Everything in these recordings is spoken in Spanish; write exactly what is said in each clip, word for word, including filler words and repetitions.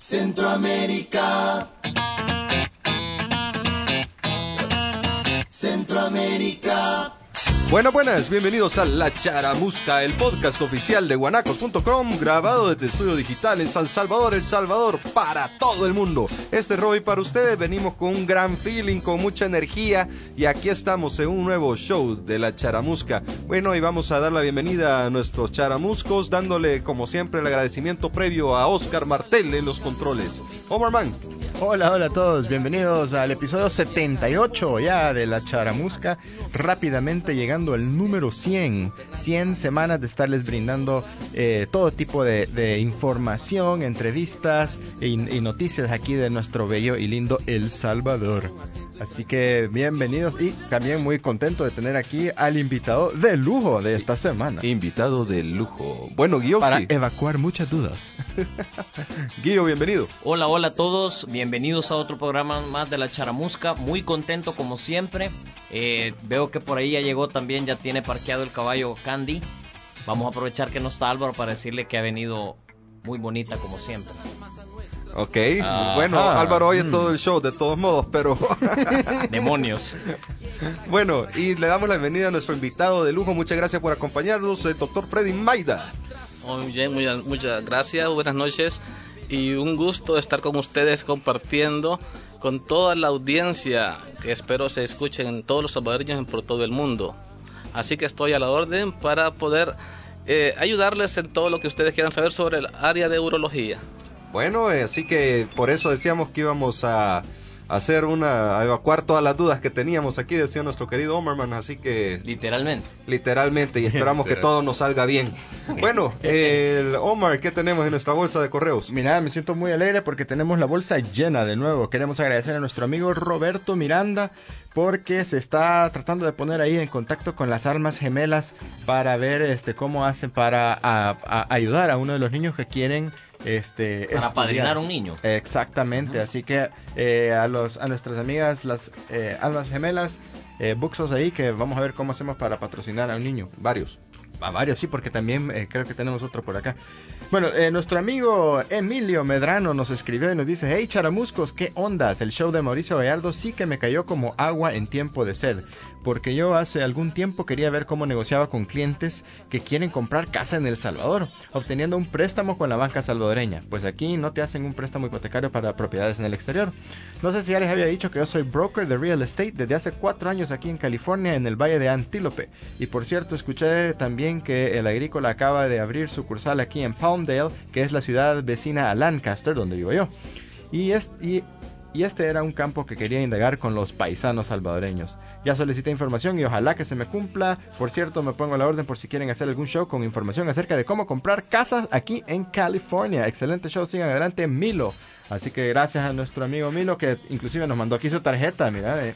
Centroamérica. Centroamérica. Buenas, buenas, bienvenidos a La Charamusca, el podcast oficial de guanacos punto com, grabado desde Estudio Digital en San Salvador, El Salvador, para todo el mundo. Este es Roy para ustedes, venimos con un gran feeling, con mucha energía, y aquí estamos en un nuevo show de La Charamusca. Bueno, y vamos a dar la bienvenida a nuestros charamuscos, dándole como siempre el agradecimiento previo a Oscar Martel en los controles. Omar Man. Hola, hola a todos, bienvenidos al episodio setenta y ocho ya de La Charamusca, rápidamente llegando al número cien, cien semanas de estarles brindando eh, todo tipo de, de información, entrevistas y, y noticias aquí de nuestro bello y lindo El Salvador. Así que bienvenidos y también muy contento de tener aquí al invitado de lujo de esta semana. Invitado de lujo. Bueno, Guiowski. Para evacuar muchas dudas. Guillo, bienvenido. Hola, hola a todos, bienvenidos a otro programa más de La Charamusca, muy contento como siempre. Eh, veo que por ahí ya llegó también, ya tiene parqueado el caballo Candy. Vamos a aprovechar que no está Álvaro para decirle que ha venido muy bonita como siempre. Ok, Ah, bueno, ah, Álvaro oye mm. todo el show de todos modos, pero... Demonios. Bueno, y le damos la bienvenida a nuestro invitado de lujo, muchas gracias por acompañarnos, el doctor Freddy Maida. Muy bien, muy, muchas gracias, buenas noches y un gusto estar con ustedes compartiendo con toda la audiencia que espero se escuchen en todos los salvadoreños por todo el mundo. Así que estoy a la orden para poder eh, ayudarles en todo lo que ustedes quieran saber sobre el área de urología. Bueno, eh, así que por eso decíamos que íbamos a hacer una, a evacuar todas las dudas que teníamos aquí, decía nuestro querido Omerman, así que... Literalmente. Literalmente, y esperamos que todo nos salga bien. Bueno, el Omar, ¿qué tenemos en nuestra bolsa de correos? Mira, me siento muy alegre porque tenemos la bolsa llena de nuevo. Queremos agradecer a nuestro amigo Roberto Miranda porque se está tratando de poner ahí en contacto con las almas gemelas para ver este cómo hacen para a, a ayudar a uno de los niños que quieren este Para apadrinar a un niño. Exactamente, uh-huh. Así que eh, a los a nuestras amigas las eh, almas gemelas, eh, buxos ahí, que vamos a ver cómo hacemos para patrocinar a un niño. Varios. A varios, sí, porque también eh, creo que tenemos otro por acá. Bueno, eh, nuestro amigo Emilio Medrano nos escribió y nos dice: hey charamuscos, ¿qué ondas? El show de Mauricio Gallardo sí que me cayó como agua en tiempo de sed, porque yo hace algún tiempo quería ver cómo negociaba con clientes que quieren comprar casa en El Salvador, obteniendo un préstamo con la banca salvadoreña. Pues aquí no te hacen un préstamo hipotecario para propiedades en el exterior. No sé si ya les había dicho que yo soy broker de real estate desde hace cuatro años aquí en California, en el Valle de Antílope. Y por cierto, escuché también que el Agrícola acaba de abrir sucursal aquí en Palmdale, que es la ciudad vecina a Lancaster, donde vivo yo. Y, es, y, y este era un campo que quería indagar con los paisanos salvadoreños. Ya solicité información y ojalá que se me cumpla. Por cierto, me pongo a la orden por si quieren hacer algún show con información acerca de cómo comprar casas aquí en California. Excelente show, sigan adelante, Milo. Así que gracias a nuestro amigo Milo, que inclusive nos mandó aquí su tarjeta, mira, de,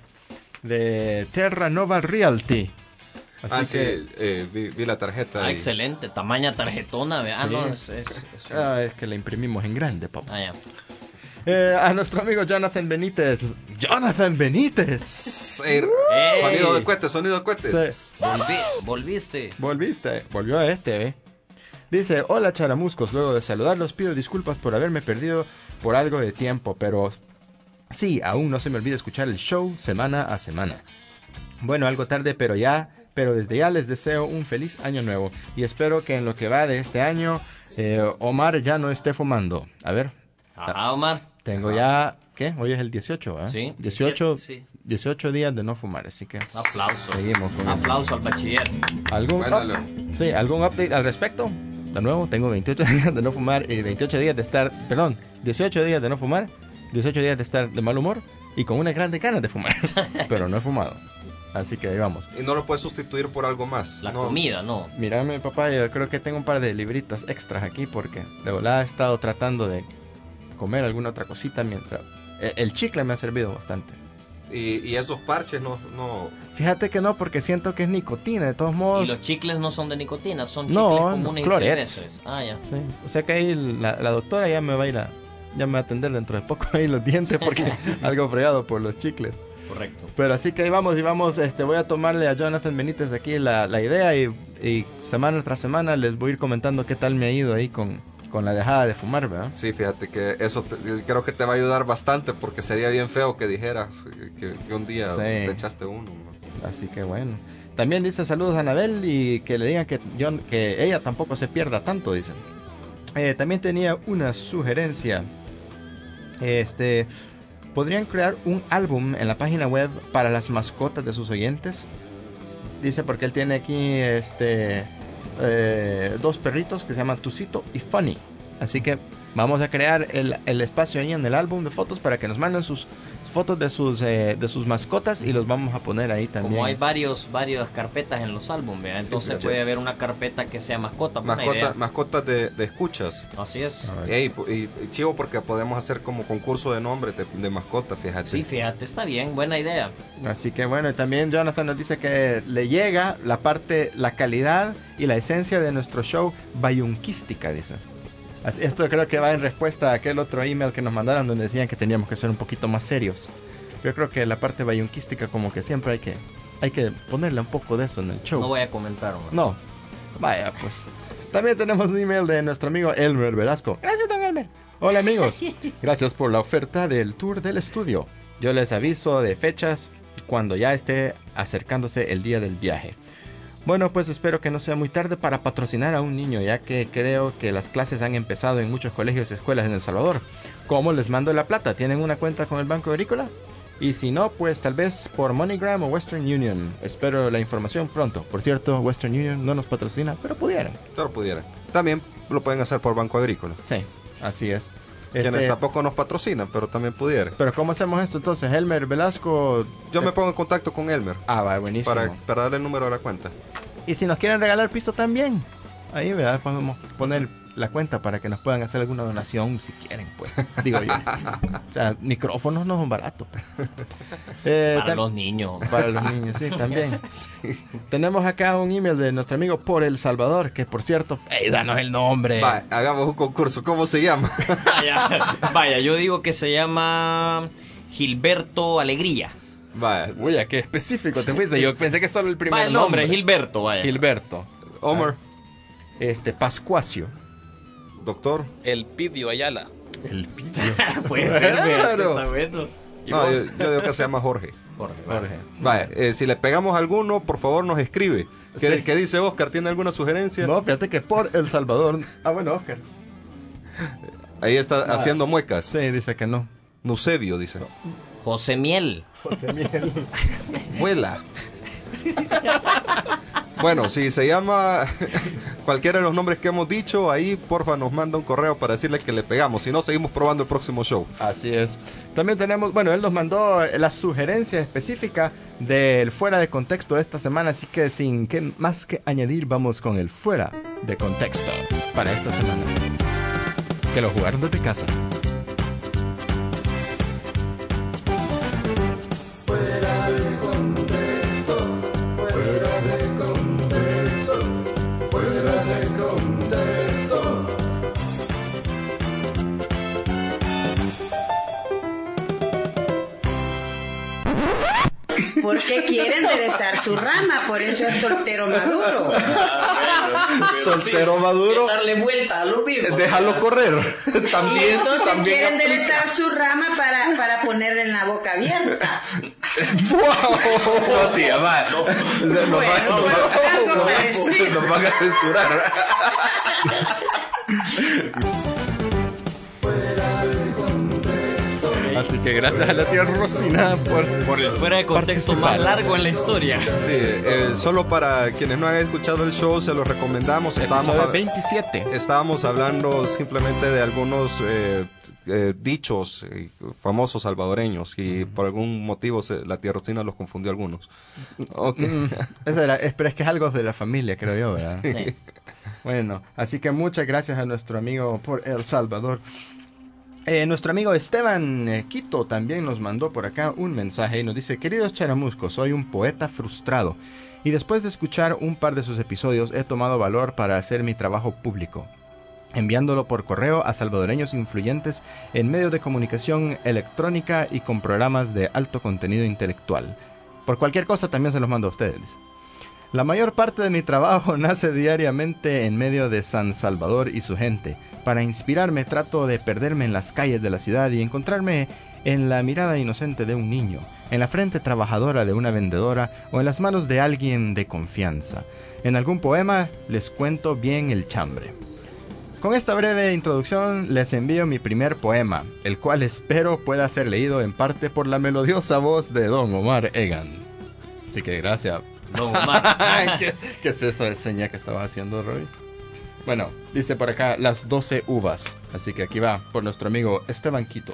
de Terra Nova Realty. Así ah, que, sí, eh, vi, vi la tarjeta. Ah, y... excelente, tamaña tarjetona, ¿ve? Ah, Sí. no, es... es, es... ah, es que la imprimimos en grande, papá. Ah, ya. Eh, a nuestro amigo Jonathan Benítez. ¡Jonathan Benítez! Eh, ¡Ey! Sonido de cohetes, sonido de cohetes. Sí. Volví- volviste. Volviste, volvió a este, ¿eh? Dice: hola charamuscos, luego de saludarlos pido disculpas por haberme perdido por algo de tiempo, pero sí, aún no se me olvida escuchar el show semana a semana. Bueno, algo tarde, pero ya, pero desde ya les deseo un feliz año nuevo y espero que en lo que va de este año eh, Omar ya no esté fumando. A ver, Ajá, Omar. tengo Ajá. ya, ¿qué? Hoy es el dieciocho, ¿eh? Sí, dieciocho, sí. dieciocho días de no fumar, así que Aplauso. seguimos con eso. Aplauso al bachiller. ¿Algún, Mándalo. up- sí, ¿algún update al respecto? De nuevo, tengo veintiocho días de no fumar y veintiocho días de estar, perdón, dieciocho días de no fumar, dieciocho días de estar de mal humor y con unas grandes ganas de fumar, pero no he fumado. Así que ahí vamos. Y no lo puedes sustituir por algo más. La no. comida, no. Mírame, papá, yo creo que tengo un par de libritas extras aquí porque de volada he estado tratando de comer alguna otra cosita mientras... El, el chicle me ha servido bastante. Y, y esos parches no, no... Fíjate que no, porque siento que es nicotina, de todos Y modos... los chicles no son de nicotina, son chicles No, comunes y clorets. silvestres. Ah, ya. Sí, o sea que ahí la, la doctora ya me va a ir a... Ya me va a atender dentro de poco ahí los dientes porque algo fregado por los chicles. Correcto. Pero así que ahí vamos y vamos, este, voy a tomarle a Jonathan Benítez aquí la, la idea y, y semana tras semana les voy a ir comentando qué tal me ha ido ahí con, con la dejada de fumar, ¿verdad? Sí, fíjate que eso te, creo que te va a ayudar bastante porque sería bien feo que dijeras que, que un día Sí. te echaste uno, ¿no? Así que bueno. También dice saludos a Anabel y que le digan que, yo, que ella tampoco se pierda tanto, dice. Eh, también tenía una sugerencia. Este, ¿podrían crear un álbum en la página web para las mascotas de sus oyentes? Dice porque él tiene aquí este eh, dos perritos que se llaman Tucito y Funny. Así que vamos a crear el, el espacio ahí en el álbum de fotos para que nos manden sus fotos de sus eh, de sus mascotas y los vamos a poner ahí también. Como hay varios varias carpetas en los álbumes, ¿verdad? Sí, entonces pues, puede yes. haber una carpeta que sea mascota. buena Mascota, idea. mascotas de, de escuchas. Así es. A ver. Ey, y, y chivo porque podemos hacer como concurso de nombres de, de mascotas, fíjate. Sí, fíjate, está bien, buena idea. Así que bueno, y también Jonathan nos dice que le llega la parte, la calidad y la esencia de nuestro show bayunquística, dice. Así- Esto creo que va en respuesta a aquel otro email que nos mandaron donde decían que teníamos que ser un poquito más serios. Yo creo que la parte bayunquística como que siempre hay que hay que ponerle un poco de eso en el show. No voy a comentar. ¿no? No, vaya pues. También tenemos un email de nuestro amigo Elmer Velasco. Gracias, don Elmer. Hola amigos, gracias por la oferta del tour del estudio. Yo les aviso de fechas cuando ya esté acercándose el día del viaje. Bueno, pues espero que no sea muy tarde para patrocinar a un niño, ya que creo que las clases han empezado en muchos colegios y escuelas en El Salvador. ¿Cómo les mando la plata? ¿Tienen una cuenta con el Banco Agrícola? Y si no, pues tal vez por MoneyGram o Western Union. Espero la información pronto. Por cierto, Western Union no nos patrocina, pero pudieran. Pero pudieran. También lo pueden hacer por Banco Agrícola. Sí, así es. Quienes Este, tampoco nos patrocinan, pero también pudieran. pero ¿cómo hacemos esto entonces? Elmer Velasco... Yo me pongo en contacto con Elmer Ah, va, buenísimo. para, para darle el número de la cuenta. Y si nos quieren regalar piso también, ahí ¿verdad? Podemos poner la cuenta para que nos puedan hacer alguna donación si quieren, pues. Digo yo. O sea, micrófonos no son baratos. Eh, Para tam- los niños. Para los niños, sí, también. Tenemos acá un email de nuestro amigo Por El Salvador, que por cierto, ¡ey, danos el nombre! Va, hagamos un concurso. ¿Cómo se llama? Vaya, vaya, yo digo que se llama Gilberto Alegría. Va, Uy, qué específico te fuiste. Yo pensé que solo el primer Va el nombre, Gilberto, vaya. Gilberto. Homer, Este, Pascuacio. doctor. El Pidio Ayala. El Pidio. Puede ser, Claro. está bueno. ¿Y No, vos? yo, yo digo que se llama Jorge. Jorge, va. Jorge. Va, eh, si le pegamos alguno, por favor nos escribe. ¿Qué, Sí. qué dice Oscar? ¿Tiene alguna sugerencia? No, fíjate que Por El Salvador. Ah, bueno, Oscar. Ahí está haciendo muecas. Sí, dice que no. Nusebio, dice. José Miel. José Miguel. Vuela. Bueno, si se llama cualquiera de los nombres que hemos dicho, ahí porfa nos manda un correo para decirle que le pegamos. Si no, seguimos probando el próximo show. Así es. También tenemos, bueno, él nos mandó la sugerencia específica del fuera de contexto de esta semana, así que sin que más que añadir, vamos con el fuera de contexto para esta semana. Que lo jugaron desde casa. Porque quiere enderezar su rama, por eso es soltero maduro. Soltero maduro, Darle vuelta a lo mismo. déjalo correr. Y También, entonces también quiere aplica. enderezar su rama para, para ponerle en la boca abierta. No, tía, va. Nos Bueno, van- nos pues, van- algo nos van- parecido. nos van a censurar. Así que gracias a la tía Rosina por, Por el fuera de contexto más participar. largo en la historia. Sí, eh, solo para quienes no han escuchado el show, se los recomendamos. Estábamos, Episodio a- veintisiete. estábamos hablando simplemente de algunos eh, eh, dichos eh, famosos salvadoreños y por algún motivo se- la tía Rosina los confundió algunos. Ok. Mm, eso era, es- pero es que es algo de la familia, creo yo, ¿verdad? Sí. Bueno, así que muchas gracias a nuestro amigo por El Salvador. Eh, nuestro amigo Esteban eh, Quito también nos mandó por acá un mensaje y nos dice: queridos charamuscos, soy un poeta frustrado y después de escuchar un par de sus episodios he tomado valor para hacer mi trabajo público, enviándolo por correo a salvadoreños influyentes en medios de comunicación electrónica y con programas de alto contenido intelectual. Por cualquier cosa también se los mando a ustedes. La mayor parte de mi trabajo nace diariamente en medio de San Salvador y su gente. Para inspirarme trato de perderme en las calles de la ciudad y encontrarme en la mirada inocente de un niño, en la frente trabajadora de una vendedora o en las manos de alguien de confianza. En algún poema les cuento bien el chambre. Con esta breve introducción les envío mi primer poema, el cual espero pueda ser leído en parte por la melodiosa voz de Don Omar Egan. Así que gracias. Don Omar. ¿Qué, ¿Qué es eso de seña que estaba haciendo, Roy? Bueno, dice por acá las doce uvas. Así que aquí va por nuestro amigo Esteban Quito.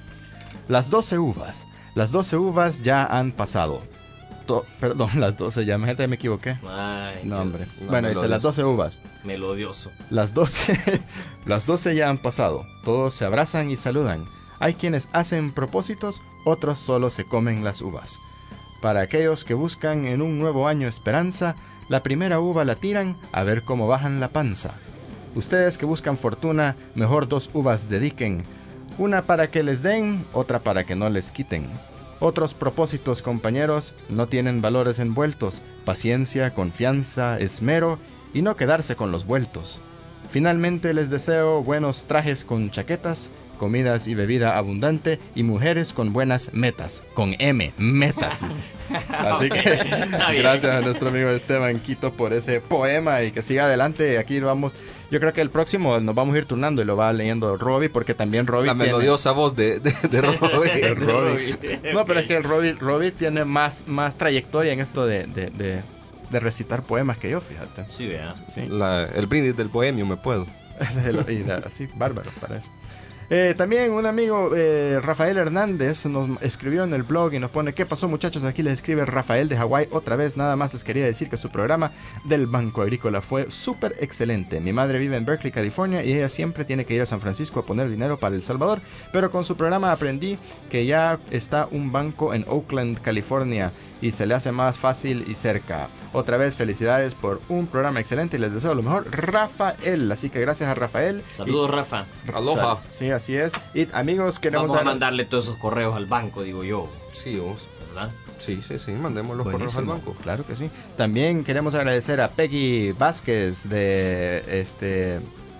Las doce uvas. Las doce uvas ya han pasado. To- perdón, las doce ya. Gente, me equivoqué. Ay, No, qué- hombre. no, Bueno, dice melodioso. las doce uvas. Melodioso. Las doce, las doce ya han pasado. Todos se abrazan y saludan. Hay quienes hacen propósitos, otros solo se comen las uvas. Para aquellos que buscan en un nuevo año esperanza, la primera uva la tiran a ver cómo bajan la panza. Ustedes que buscan fortuna, mejor dos uvas dediquen. Una para que les den, otra para que no les quiten. Otros propósitos, compañeros, no tienen valores envueltos, paciencia, confianza, esmero y no quedarse con los vueltos. Finalmente les deseo buenos trajes con chaquetas, comidas y bebida abundante y mujeres con buenas metas, con M, metas. Dice. Así que gracias a nuestro amigo Esteban Quito por ese poema y que siga adelante. Aquí vamos, yo creo que el próximo nos vamos a ir turnando y lo va leyendo Robbie porque también Robbie La tiene... melodiosa voz de, de, de Robbie. de Robbie. No, pero es que el Robbie, Robbie tiene más, más trayectoria en esto de, de, de, de recitar poemas que yo, fíjate. Sí, vea. Sí. La- el brindis del bohemio me puedo. Ese es el- y da- así, bárbaro para eso. Eh, también un amigo, eh, Rafael Hernández, nos escribió en el blog y nos pone: ¿qué pasó, muchachos? Aquí les escribe Rafael de Hawái otra vez. Nada más les quería decir que su programa del Banco Agrícola fue súper excelente. Mi madre vive en Berkeley, California, y ella siempre tiene que ir a San Francisco a poner dinero para El Salvador, pero con su programa aprendí que ya está un banco en Oakland, California, y se le hace más fácil y cerca. Otra vez, felicidades por un programa excelente y les deseo lo mejor, Rafael. Así que gracias a Rafael. Saludos, Rafa. Y- Aloha. Sí, así es. Y amigos, queremos Vamos a dar- mandarle todos esos correos al banco, digo yo. Sí, vos. ¿Verdad? Sí, sí, sí, mandemos los correos al Buenísimo, banco. claro que sí. También queremos agradecer a Peggy Vázquez de este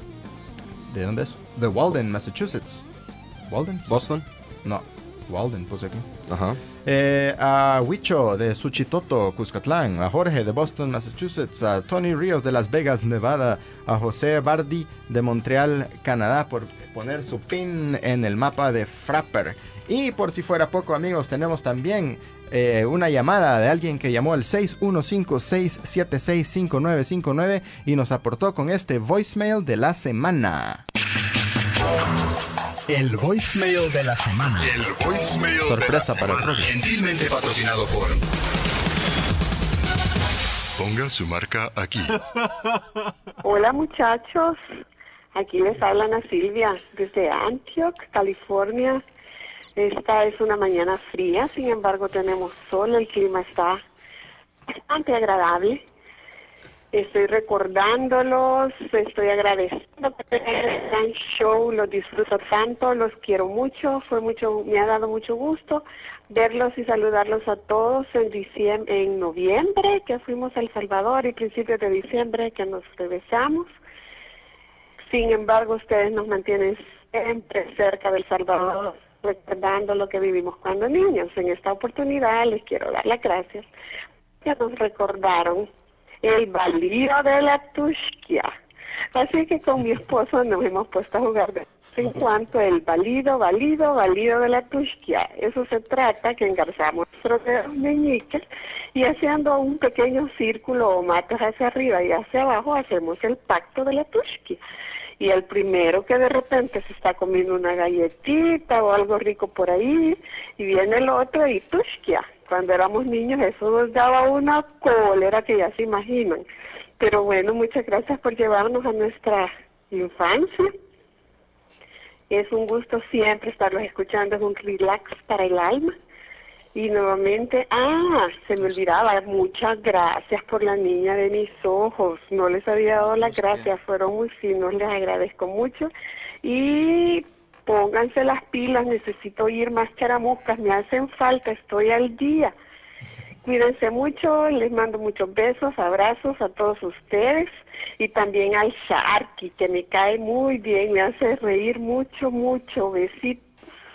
¿de dónde es? De Walden, Massachusetts. ¿Walden? Boston. No, Walden puse aquí. Ajá. Eh, a Huicho de Suchitoto, Cuscatlán, a Jorge de Boston, Massachusetts, a Tony Ríos de Las Vegas, Nevada, a José Bardi de Montreal, Canadá, por poner su pin en el mapa de Frapper. Y por si fuera poco, amigos, tenemos también eh, una llamada de alguien que llamó al seis uno cinco, seis siete seis, cinco nueve cinco nueve y nos aportó con este voicemail de la semana. El voicemail de la semana. El voicemail Sorpresa de la para el semana. Robbie. Gentilmente patrocinado por... Ponga su marca aquí. Hola muchachos, aquí les habla Ana Silvia desde Antioch, California. Esta es una mañana fría, sin embargo tenemos sol, el clima está bastante agradable. Estoy recordándolos, estoy agradeciendo por este gran show, los disfruto tanto, los quiero mucho, fue mucho, me ha dado mucho gusto verlos y saludarlos a todos en diciembre, en noviembre, que fuimos a El Salvador, y principios de diciembre que nos regresamos. Sin embargo, ustedes nos mantienen siempre cerca del Salvador, recordando lo que vivimos cuando niños. En esta oportunidad les quiero dar las gracias que nos recordaron el balido de la Tuxtla. Así que con mi esposo nos hemos puesto a jugar de vez en cuando el balido, balido, balido de la Tuxtla. Eso se trata que engarzamos nuestros dedos meñiques y haciendo un pequeño círculo o matas hacia arriba y hacia abajo hacemos el pacto de la Tuxtla. Y el primero que de repente se está comiendo una galletita o algo rico por ahí, y viene el otro y Tuxtla. Cuando éramos niños eso nos daba una cólera que ya se imaginan. Pero bueno, muchas gracias por llevarnos a nuestra infancia. Es un gusto siempre estarlos escuchando, es un relax para el alma. Y nuevamente, ah, se me olvidaba, muchas gracias por la niña de mis ojos. No les había dado las gracias, fueron muy finos, les agradezco mucho. Y pónganse las pilas, necesito oír más charamuscas, me hacen falta, estoy al día. Cuídense mucho, les mando muchos besos, abrazos a todos ustedes y también al Sharky, que me cae muy bien, me hace reír mucho, mucho. Besitos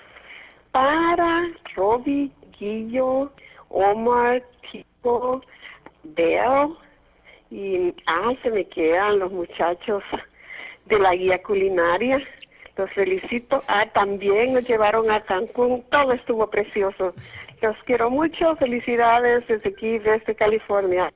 para Robbie, Guillo, Omar, Tico, Bell y ah, se me quedan los muchachos de la guía culinaria. Los felicito. Ah, también nos llevaron a Cancún, todo estuvo precioso. Los quiero mucho, felicidades desde aquí, desde California.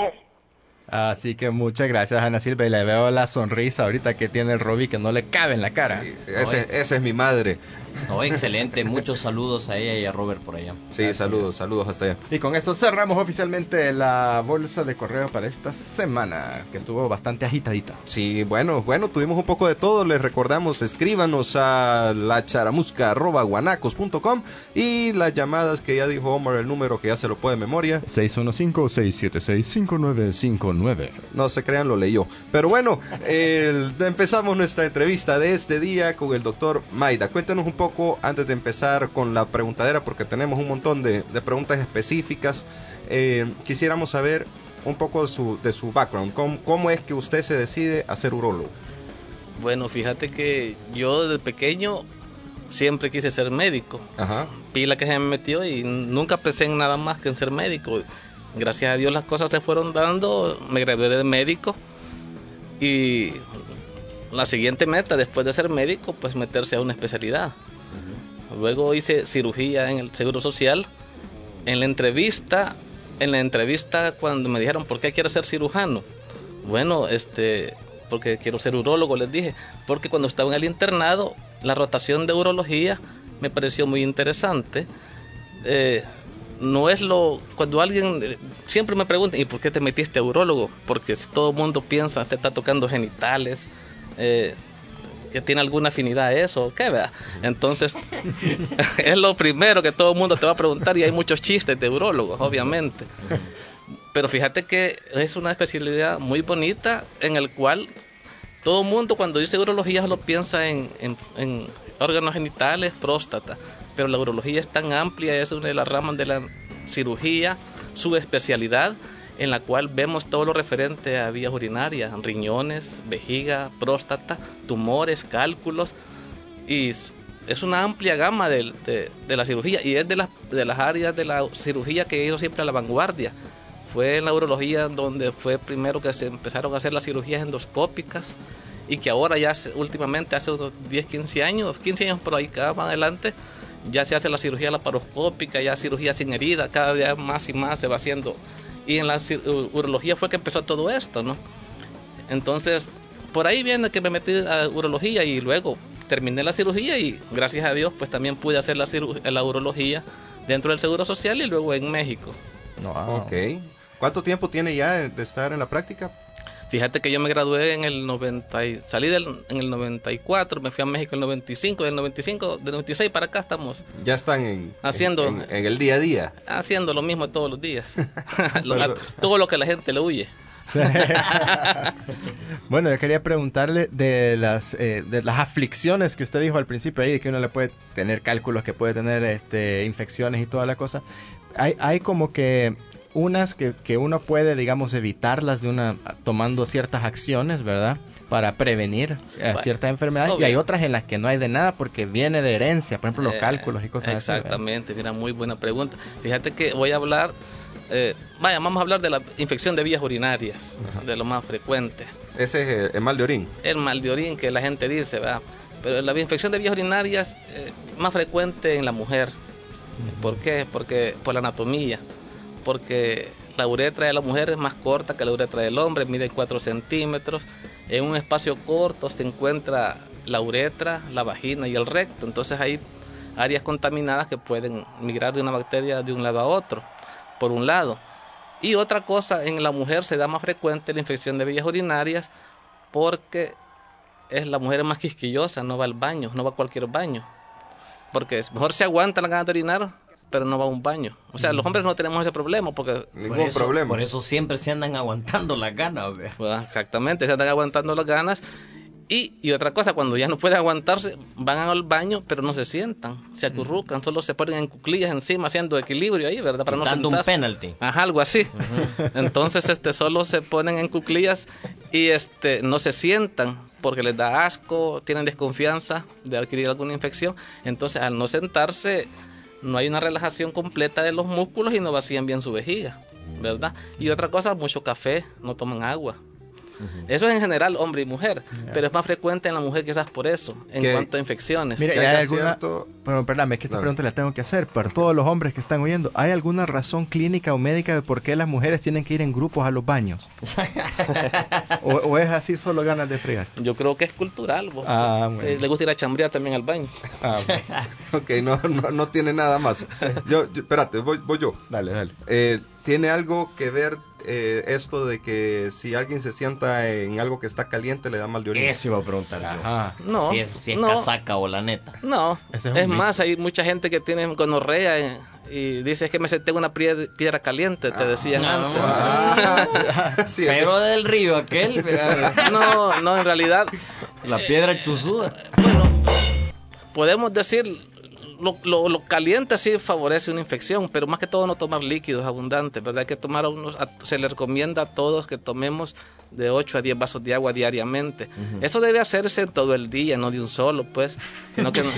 Así que muchas gracias, Ana Silvia, y le veo la sonrisa ahorita que tiene el Robbie que no le cabe en la cara. Sí, sí, ese, esa es mi madre. No, excelente, muchos saludos a ella y a Robert por allá. Sí, gracias. saludos, saludos hasta allá. Y con eso cerramos oficialmente la bolsa de correo para esta semana, que estuvo bastante agitadita. Sí, bueno, bueno, tuvimos un poco de todo. Les recordamos, escríbanos a la charamusca arroba guanacos punto com y las llamadas que ya dijo Omar, el número que ya se lo puede de memoria. seis uno cinco, seis siete seis, cinco nueve cinco nueve. No se crean, lo leyó. Pero bueno, eh, empezamos nuestra entrevista de este día con el doctor Maida. Cuéntanos un poco antes de empezar con la preguntadera, porque tenemos un montón de, de preguntas específicas. Eh, quisiéramos saber un poco de su, de su background. ¿Cómo, ¿Cómo es que usted se decide a ser urólogo? Bueno, fíjate que yo desde pequeño siempre quise ser médico. Ajá. Pila que se me metió y nunca pensé en nada más que en ser médico. Gracias a Dios las cosas se fueron dando, me gradué de médico y la siguiente meta después de ser médico, pues meterse a una especialidad. Uh-huh. Luego hice cirugía en el Seguro Social. En la entrevista, en la entrevista cuando me dijeron ¿por qué quiero ser cirujano? Bueno, este, porque quiero ser urólogo, les dije, porque cuando estaba en el internado, la rotación de urología me pareció muy interesante. Eh, no es lo... Cuando alguien... Eh, siempre me preguntan, ¿y por qué te metiste a urólogo? Porque si todo el mundo piensa, te está tocando genitales, eh, que tiene alguna afinidad a eso, ¿qué vea? Entonces, es lo primero que todo el mundo te va a preguntar y hay muchos chistes de urólogos, obviamente. Pero fíjate que es una especialidad muy bonita en el cual todo el mundo cuando dice urología lo piensa en, en, en órganos genitales, próstata. Pero la urología es tan amplia, es una de las ramas de la cirugía, su especialidad, en la cual vemos todo lo referente a vías urinarias, riñones, vejiga, próstata, tumores, cálculos, y es una amplia gama de, de, de la cirugía, y es de las, de las áreas de la cirugía que ha ido siempre a la vanguardia. Fue en la urología donde fue primero que se empezaron a hacer las cirugías endoscópicas, y que ahora ya últimamente, hace unos diez, quince años, quince años por ahí, cada más adelante, ya se hace la cirugía laparoscópica, ya cirugía sin herida, cada día más y más se va haciendo. Y en la urología fue que empezó todo esto, ¿no? Entonces, por ahí viene que me metí a urología y luego terminé la cirugía y gracias a Dios pues también pude hacer la, la urología dentro del Seguro Social y luego en México. Wow. Ok. ¿Cuánto tiempo tiene ya de estar en la práctica? Fíjate que yo me gradué en el noventa, y, salí del, en el noventa y cuatro, me fui a México en el noventa y cinco, del noventa y cinco, del noventa y seis para acá estamos. Ya están en, haciendo, en, en, en el día a día. Haciendo lo mismo todos los días. lo, a, todo lo que la gente le huye. Bueno, yo quería preguntarle de las eh, de las aflicciones que usted dijo al principio ahí, de que uno le puede tener cálculos, que puede tener este infecciones y toda la cosa. Hay, hay como que unas que, que uno puede, digamos, evitarlas de una tomando ciertas acciones, ¿verdad? Para prevenir eh, bueno, ciertas enfermedades. Obvio. Y hay otras en las que no hay de nada porque viene de herencia, por ejemplo, los eh, cálculos y cosas exactamente, así. Exactamente, mira, muy buena pregunta. Fíjate que voy a hablar, eh, vaya, vamos a hablar de la infección de vías urinarias, uh-huh. de lo más frecuente. Ese es el, el mal de orín. El mal de orín que la gente dice, ¿verdad? Pero la infección de vías urinarias es eh, más frecuente en la mujer. Uh-huh. ¿Por qué? Porque por la anatomía. Porque la uretra de la mujer es más corta que la uretra del hombre, mide cuatro centímetros. En un espacio corto se encuentra la uretra, la vagina y el recto. Entonces hay áreas contaminadas que pueden migrar de una bacteria de un lado a otro, por un lado. Y otra cosa, en la mujer se da más frecuente la infección de vías urinarias porque es la mujer más quisquillosa, no va al baño, no va a cualquier baño. Porque mejor se aguanta la ganas de orinar, pero no va a un baño. O sea, los hombres no tenemos ese problema porque... Ningún por eso, problema. Por eso siempre se andan aguantando las ganas. Bueno, exactamente, se andan aguantando las ganas Y, y otra cosa, cuando ya no pueden aguantarse, van al baño, pero no se sientan, se acurrucan, solo se ponen en cuclillas encima, haciendo equilibrio ahí, ¿verdad? Para no Dando un sentarse. penalti. Ajá, algo así. Uh-huh. Entonces, este, solo se ponen en cuclillas y este, no se sientan porque les da asco, tienen desconfianza de adquirir alguna infección. Entonces, al no sentarse, no hay una relajación completa de los músculos y no vacían bien su vejiga, ¿verdad? Y otra cosa, mucho café, no toman agua. Uh-huh. Eso es en general, hombre y mujer, yeah. pero es más frecuente en la mujer quizás por eso, en ¿Qué? cuanto a infecciones. Mira, ¿hay alguna... Cierto... Bueno, perdóname, es que esta no. pregunta la tengo que hacer, para todos los hombres que están oyendo, ¿hay alguna razón clínica o médica de por qué las mujeres tienen que ir en grupos a los baños? o, ¿O es así solo ganas de fregar? Yo creo que es cultural, vos. Ah, bueno. eh, le gusta ir a chambrear también al baño. Ah, bueno. Ok, no, no, no tiene nada más. Yo, yo espérate, voy, voy yo. Dale, dale. Eh, ¿Tiene algo que ver eh, esto de que si alguien se sienta en algo que está caliente le da mal de orina? Eso iba a preguntar. Ajá. No, si es, si es no. casaca o la neta. No, es, es más, hay mucha gente que tiene gonorrea y dice es que me senté en una piedra, piedra caliente, te decían no, antes. Ah, sí, pero del río aquel. no, no, en realidad. La piedra chuzuda. Bueno, podemos decir... Lo, lo, lo caliente sí favorece una infección, pero más que todo no tomar líquidos abundantes, ¿verdad? Hay que tomar unos, se le recomienda a todos que tomemos de ocho a diez vasos de agua diariamente. Uh-huh. Eso debe hacerse todo el día, no de un solo, pues, sino que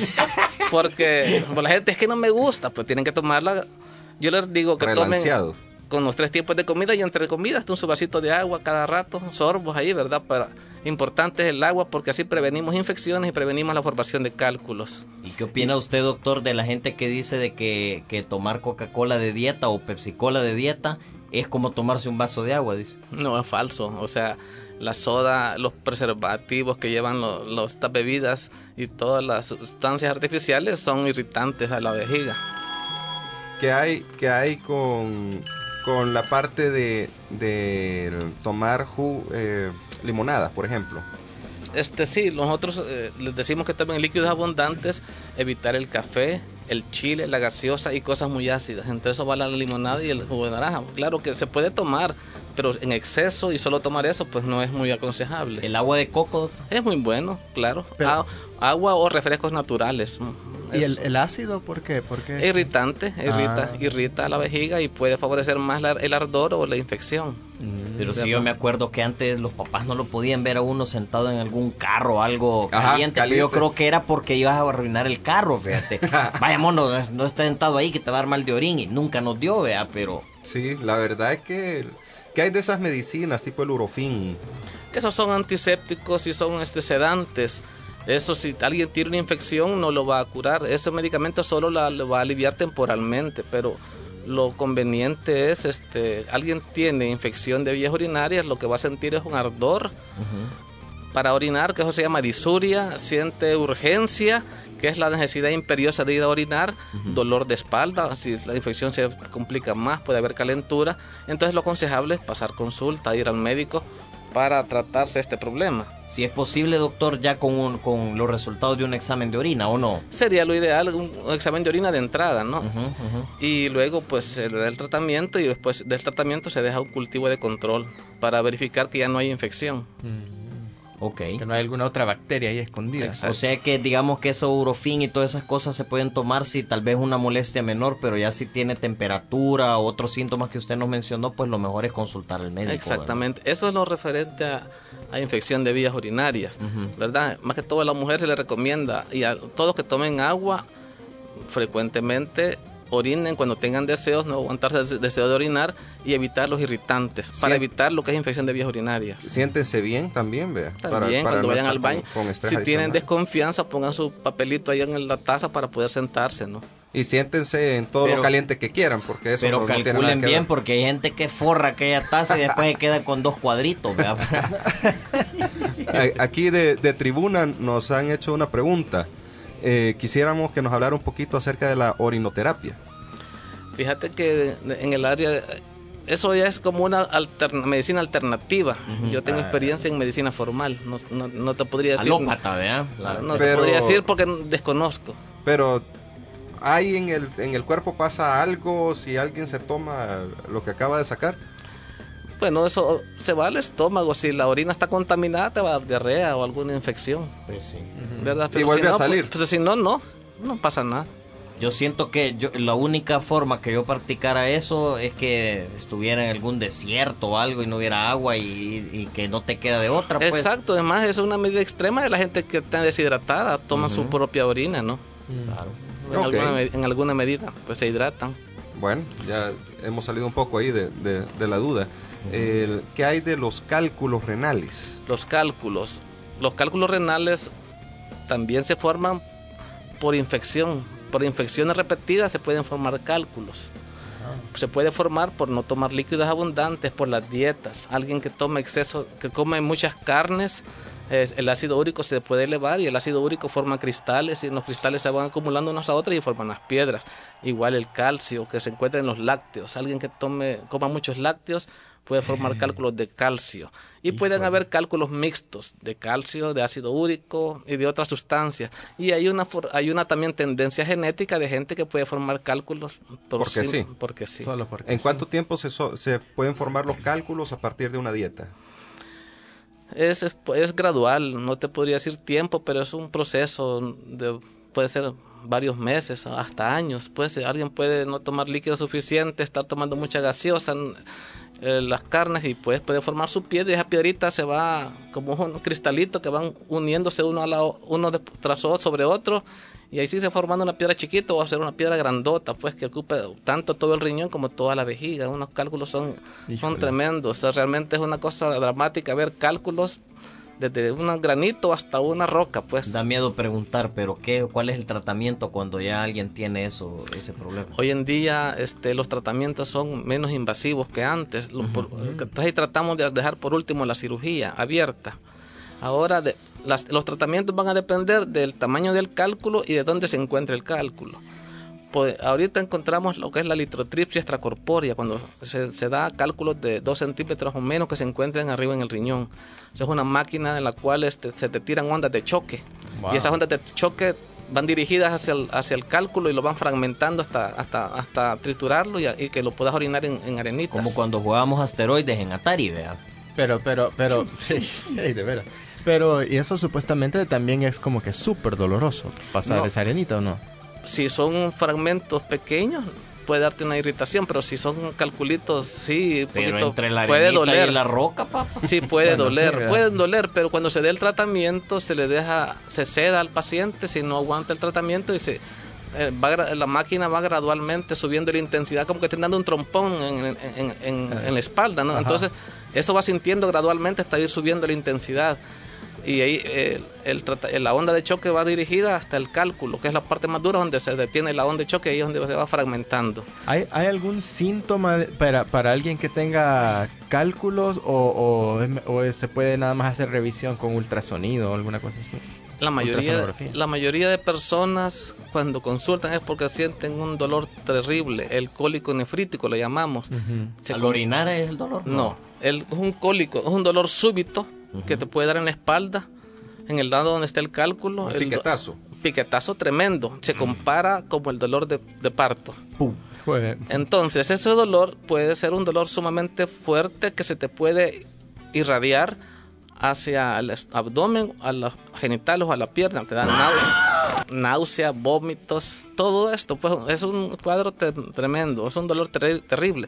porque por la gente es que no me gusta, pues tienen que tomarla. Yo les digo que tomen con los tres tiempos de comida y entre comidas un su vasito de agua cada rato, sorbos ahí, ¿verdad? Para importante es el agua porque así prevenimos infecciones y prevenimos la formación de cálculos. ¿Y qué opina usted, doctor, de la gente que dice de que, que tomar Coca-Cola de dieta o Pepsi-Cola de dieta es como tomarse un vaso de agua, dice? No, es falso. O sea, la soda, los preservativos que llevan lo, lo, estas bebidas y todas las sustancias artificiales son irritantes a la vejiga. ¿Qué hay, qué hay con, con la parte de, de tomar jugo, eh, limonadas, por ejemplo? Este sí, nosotros eh, les decimos que tomen líquidos abundantes, evitar el café, el chile, la gaseosa y cosas muy ácidas. Entre eso va la limonada y el jugo de naranja. Claro que se puede tomar, pero en exceso y solo tomar eso pues no es muy aconsejable. ¿El agua de coco, doctor? Es muy bueno, claro. Pero... Ah, agua o refrescos naturales. ¿Y el, el ácido por qué? ¿Por qué? Irritante, irrita, ah. irrita la vejiga y puede favorecer más la, el ardor o la infección. Mm, Pero si sí, yo me acuerdo que antes los papás no lo podían ver a uno sentado en algún carro o algo Ajá, caliente, caliente. Yo creo que era porque ibas a arruinar el carro, fíjate. Vaya mono, no está sentado ahí que te va a dar mal de orín y nunca nos dio, vea, pero... Sí, la verdad es que... ¿Qué hay de esas medicinas tipo el Urofin? Esos son antisépticos y son este, sedantes. Eso si alguien tiene una infección no lo va a curar. Ese medicamento solo la, lo va a aliviar temporalmente, pero lo conveniente es, este, alguien tiene infección de vías urinarias, lo que va a sentir es un ardor uh-huh. para orinar, que eso se llama disuria, siente urgencia, que es la necesidad imperiosa de ir a orinar, uh-huh. dolor de espalda, si la infección se complica más, puede haber calentura. Entonces lo aconsejable es pasar consulta, ir al médico para tratarse este problema. Si es posible, doctor, ya con, un, con los resultados de un examen de orina, ¿o no? Sería lo ideal, un, un examen de orina de entrada, ¿no? Uh-huh, uh-huh. Y luego, pues, se le da el tratamiento y después del tratamiento se deja un cultivo de control para verificar que ya no hay infección. Mm. Okay. Que no hay alguna otra bacteria ahí escondida. Exacto. O sea que digamos que eso Urofin y todas esas cosas se pueden tomar si tal vez una molestia menor, pero ya si tiene temperatura o otros síntomas que usted nos mencionó, pues lo mejor es consultar al médico. Exactamente, ¿verdad? eso es lo referente a, a infección de vías urinarias, uh-huh. ¿verdad? Más que todo a la mujer se le recomienda y a todos que tomen agua frecuentemente, orinen cuando tengan deseos, no aguantarse el deseo de orinar y evitar los irritantes, sí. para evitar lo que es infección de vías urinarias. Siéntense bien también, vea. También, para, para cuando no vayan al baño. Con, con si adicional. Tienen desconfianza, pongan su papelito ahí en la taza para poder sentarse, ¿no? Y siéntense en todo pero, lo caliente que quieran, porque eso pero no, calculen no tiene nada que bien, ver. Porque hay gente que forra aquella taza y después se queda con dos cuadritos, ¿verdad? Aquí de, de tribuna nos han hecho una pregunta. Eh, quisiéramos que nos hablara un poquito acerca de la orinoterapia. Fíjate que en el área, eso ya es como una alterna, medicina alternativa. Uh-huh. Yo tengo experiencia en medicina formal, no, no, no te podría decir. Alópata, ¿verdad? No, no pero, te podría decir porque desconozco. Pero ¿hay en el, en el cuerpo pasa algo si alguien se toma lo que acaba de sacar? Bueno, eso se va al estómago. Si la orina está contaminada, te va a dar diarrea o alguna infección. Pues sí. ¿Verdad? Pero Y vuelve si a no, salir. Pues, pues si no, no, no pasa nada. Yo siento que yo, la única forma que yo practicara eso es que estuviera en algún desierto o algo y no hubiera agua y, y que no te queda de otra, pues. Exacto, además es una medida extrema de la gente que está deshidratada, toma Ujú. su propia orina, ¿no? Claro. En, Ok. alguna, me- en alguna medida, pues se hidratan. Bueno, ya hemos salido un poco ahí de, de- de la duda. El- ¿Qué hay de los cálculos renales? Los cálculos. Los cálculos renales también se forman por infección. Por infecciones repetidas se pueden formar cálculos. Se puede formar por no tomar líquidos abundantes, por las dietas. Alguien que toma exceso, que come muchas carnes, eh, el ácido úrico se puede elevar y el ácido úrico forma cristales y los cristales se van acumulando unos a otros y forman las piedras. Igual el calcio que se encuentra en los lácteos. Alguien que tome, coma muchos lácteos puede formar cálculos de calcio. Y pueden haber cálculos mixtos de calcio, de ácido úrico y de otras sustancias. Y hay una for- hay una también tendencia genética de gente que puede formar cálculos por Porque sí. Porque sí. Solo porque ¿En sí. cuánto tiempo se, so- se pueden formar los cálculos a partir de una dieta? Es, es, es gradual, no te podría decir tiempo, pero es un proceso, de, puede ser varios meses, hasta años. Puede ser, alguien puede no tomar líquido suficiente, estar tomando mucha gaseosa, eh, las carnes, y pues puede formar su piedra, y esa piedrita se va como un cristalito que van uniéndose uno, a la, uno de, tras otro sobre otro, y ahí sí se formando una piedra chiquita o va a ser una piedra grandota, pues que ocupe tanto todo el riñón como toda la vejiga. Unos cálculos son, son Híjole. tremendos. O sea, realmente es una cosa dramática ver cálculos desde un granito hasta una roca, pues. Da miedo preguntar, pero ¿qué, ¿cuál es el tratamiento cuando ya alguien tiene eso, ese problema? Hoy en día este, los tratamientos son menos invasivos que antes. Los por- Entonces tratamos de dejar por último la cirugía abierta. Ahora de, las- los tratamientos van a depender del tamaño del cálculo y de dónde se encuentra el cálculo. Pues ahorita encontramos lo que es la litrotripsia extracorpórea, cuando se, se da cálculos de dos centímetros o menos que se encuentran arriba en el riñón. Esa es una máquina en la cual este, se te tiran ondas de choque. Wow. Y esas ondas de choque van dirigidas hacia el, hacia el cálculo y lo van fragmentando hasta, hasta, hasta triturarlo y, y que lo puedas orinar en, en arenitas. Como cuando jugábamos asteroides en Atari, vea. Pero, pero, pero, hey, de veras. Pero, y eso supuestamente también es como que súper doloroso, pasar No. esa arenita, ¿o no? Si son fragmentos pequeños, puede darte una irritación, pero si son calculitos, sí, un Pero poquito, entre la puede arenita doler. y la roca, papá. Sí, puede Bueno, doler, sí, ¿verdad? pueden doler, pero cuando se dé el tratamiento se le deja, se ceda al paciente si no aguanta el tratamiento y se eh, va, gra- la máquina va gradualmente subiendo la intensidad, como que te dando un trompón en, en, en- en- en la espalda, ¿no? Ajá. Entonces eso va sintiendo gradualmente hasta ir subiendo la intensidad. Y ahí eh, el, trata- la onda de choque va dirigida hasta el cálculo, que es la parte más dura donde se detiene la onda de choque, ahí es donde se va fragmentando. ¿Hay, hay algún síntoma de- para, para alguien que tenga cálculos o, o, es- o es- se puede nada más hacer revisión con ultrasonido o alguna cosa así? La mayoría, Ultrasonografía. la mayoría de personas cuando consultan es porque sienten un dolor terrible, el cólico nefrítico le llamamos. Se ¿Al con- orinar es el dolor? No, el, es un cólico, es un dolor súbito que te puede dar en la espalda, en el lado donde está el cálculo. Un el do- piquetazo. piquetazo tremendo, se compara como el dolor de, de parto. ¡Pum! Joder. Entonces ese dolor puede ser un dolor sumamente fuerte que se te puede irradiar hacia el est- abdomen, a los genitales o a la pierna, te dan náusea, náusea, vómitos, todo esto, pues es un cuadro te- tremendo, es un dolor terri- terrible.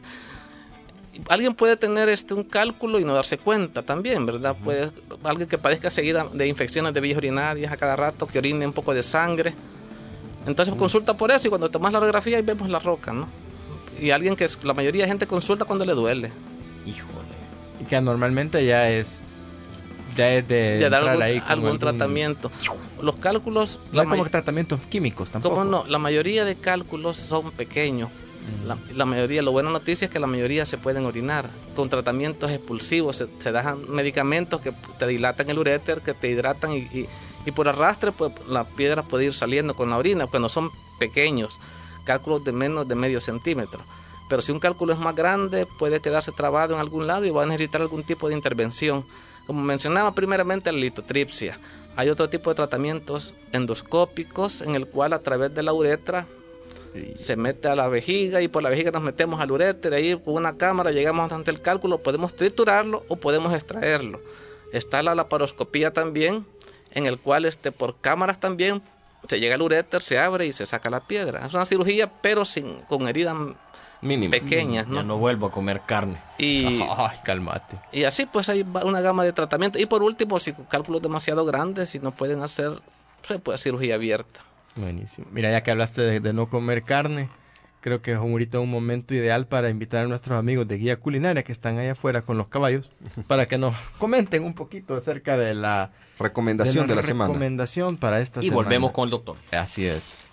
Alguien puede tener este un cálculo y no darse cuenta también, ¿verdad? Puede, alguien que padezca seguida de infecciones de vías urinarias a cada rato, que orine un poco de sangre. Entonces consulta por eso y cuando tomas la radiografía ahí vemos la roca, ¿no? Y alguien que es- la mayoría de gente consulta cuando le duele. Híjole. Y que normalmente ya es ya es de De dar entrar algún, ahí con algún tratamiento. Los cálculos, No la hay como may- tratamientos químicos tampoco. ¿cómo no? La mayoría de cálculos son pequeños. La, la mayoría, la buena noticia es que la mayoría se pueden orinar con tratamientos expulsivos. Se, se dejan medicamentos que te dilatan el uréter, que te hidratan y, y, y por arrastre pues, la piedra puede ir saliendo con la orina cuando son pequeños, cálculos de menos de medio centímetro. Pero si un cálculo es más grande, puede quedarse trabado en algún lado y va a necesitar algún tipo de intervención. Como mencionaba primeramente la litotripsia. Hay otro tipo de tratamientos endoscópicos en el cual a través de la uretra Sí. Se mete a la vejiga y por la vejiga nos metemos al uréter, ahí con una cámara llegamos ante el cálculo, podemos triturarlo o podemos extraerlo. Está la laparoscopía también, en el cual este, por cámaras también se llega al uréter, se abre y se saca la piedra. Es una cirugía pero sin, con heridas Mínimo. pequeñas, ¿no? Ya no vuelvo a comer carne. Y, Ay, cálmate. y así pues hay va- una gama de tratamientos. Y por último, si cálculos demasiado grandes, si no pueden hacer, se puede cirugía abierta. Buenísimo. Mira, ya que hablaste de, de no comer carne, creo que es un, ahorita un momento ideal para invitar a nuestros amigos de Guía Culinaria que están allá afuera con los caballos para que nos comenten un poquito acerca de la Recomendación de la, semana. recomendación para esta Y semana. volvemos con el doctor. Así es.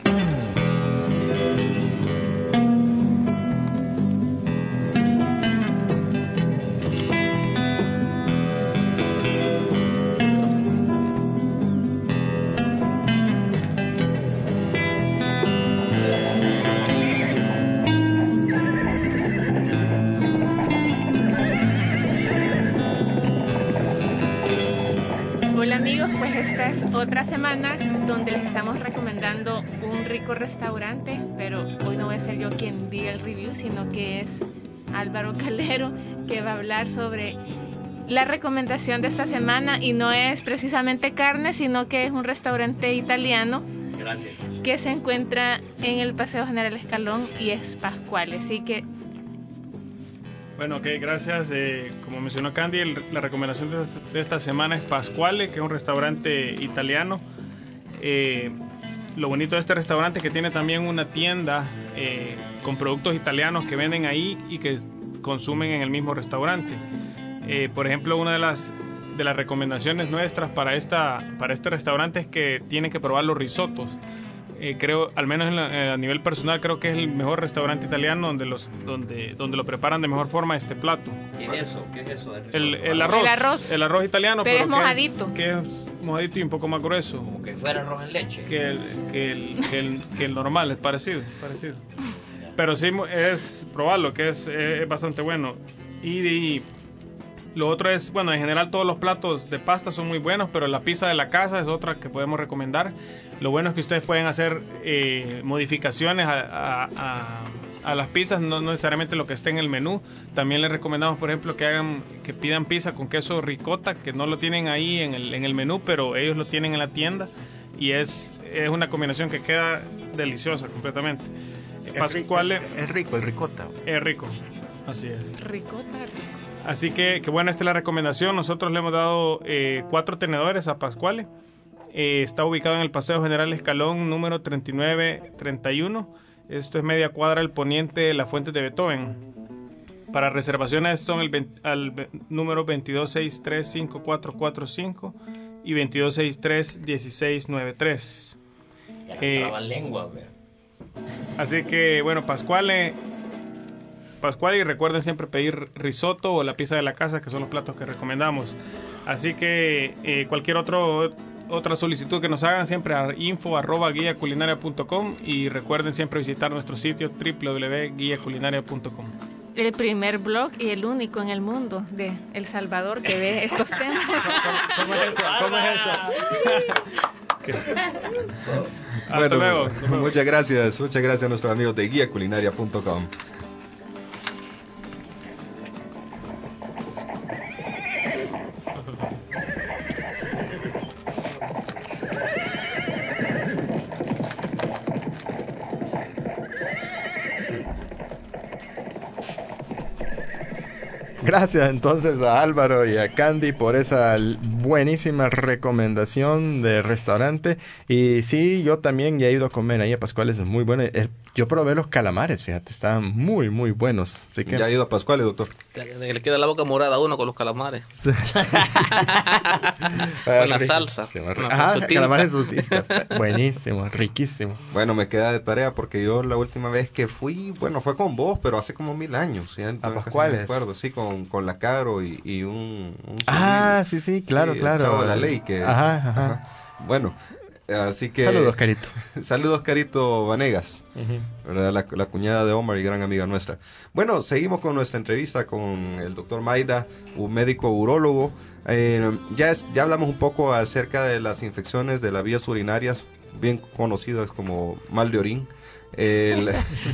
Hola amigos, pues esta es otra semana donde les estamos recomendando un rico restaurante, pero hoy no voy a ser yo quien diga el review, sino que es Álvaro Calero, que va a hablar sobre la recomendación de esta semana, y no es precisamente carne, sino que es un restaurante italiano. Gracias. Que se encuentra en el Paseo General Escalón y es Pascuale, así que Bueno, ok, gracias. Eh, como mencionó Candy, el- la recomendación de, de esta semana es Pascuale, que es un restaurante italiano. Eh, lo bonito de este restaurante es que tiene también una tienda eh, con productos italianos que venden ahí y que consumen en el mismo restaurante. Eh, por ejemplo, una de las, de las recomendaciones nuestras para, esta, para este restaurante es que tienen que probar los risotos. Eh, creo, al menos en la- eh, a nivel personal, creo que es el mejor restaurante italiano donde los donde donde lo preparan de mejor forma este plato. ¿Qué es eso? ¿Qué es eso? del El, risotto? el arroz, El arroz. el arroz italiano, Pero pero, es que mojadito. que es mojadito y un poco más grueso Como que fuera arroz en leche. que el, que el, que el, que el normal, es parecido, parecido. Pero sí mu- es probarlo, que es, es bastante bueno. Y, y lo otro es, bueno, en general todos los platos de pasta son muy buenos, pero la pizza de la casa es otra que podemos recomendar. Lo bueno es que ustedes pueden hacer eh, modificaciones a, a- a- a las pizzas, no, no necesariamente lo que esté en el menú. También les recomendamos, por ejemplo, que hagan, que pidan pizza con queso ricota, que no lo tienen ahí en el, en el menú, pero ellos lo tienen en la tienda. Y es, es una combinación que queda deliciosa completamente. Pascuale Es rico, el ricota. es rico, así es. ricota, rico. Así que, que bueno, esta es la recomendación. Nosotros le hemos dado eh, cuatro tenedores a Pascuale. Eh, está ubicado en el Paseo General Escalón número treinta y nueve treinta y uno. Esto es media cuadra al poniente de la Fuente de Beethoven. Para reservaciones son el veinte al ve- número veintidós sesenta y tres cincuenta y cuatro cuarenta y cinco y veintidós sesenta y tres dieciséis noventa y tres. Ya Eh, traba lengua, güey. Así que, bueno, Pascuale, Pascuale, y recuerden siempre pedir risotto o la pizza de la casa, que son los platos que recomendamos. Así que eh, cualquier otro otra solicitud que nos hagan, siempre a info arroba guía culinaria punto com, y recuerden siempre visitar nuestro sitio doble u doble u doble u punto guía culinaria punto com. El primer blog y el único en el mundo de El Salvador que ve estos temas. ¿Cómo es eso? ¿Cómo es eso? Hasta Bueno, luego. Nos vemos. muchas gracias, muchas gracias a nuestros amigos de guía culinaria punto com. Gracias entonces a Álvaro y a Candy por esa l- buenísima recomendación de restaurante. Y sí, yo también ya he ido a comer ahí a Pascuales, es muy bueno. Eh, Yo probé los calamares, fíjate, estaban muy, muy buenos. Así que... Ya ha ido a Pascuale, doctor. Que le queda la boca morada a uno con los calamares. Ah, Con la riquísimo, salsa. ri- Con Ajá, su tinta. calamares en su tinta. Buenísimo, riquísimo. Bueno, me queda de tarea porque yo la última vez que fui, bueno, fue con vos, pero hace como mil años. ¿Sí? ¿A Casi Pascuales? me acuerdo, sí, con, con la Caro y, y un, un Ah, civil. sí, sí, claro, el claro. Chavo de la ley. Que, Ajá, ajá. Bueno, así que... Saludos, Carito. Saludos, Carito Vanegas, ¿verdad? La, la cuñada de Omar y gran amiga nuestra. Bueno, seguimos con nuestra entrevista con el doctor Maida, un médico urólogo. Eh, ya, es- ya hablamos un poco acerca de las infecciones de las vías urinarias, bien conocidas como mal de orín. El...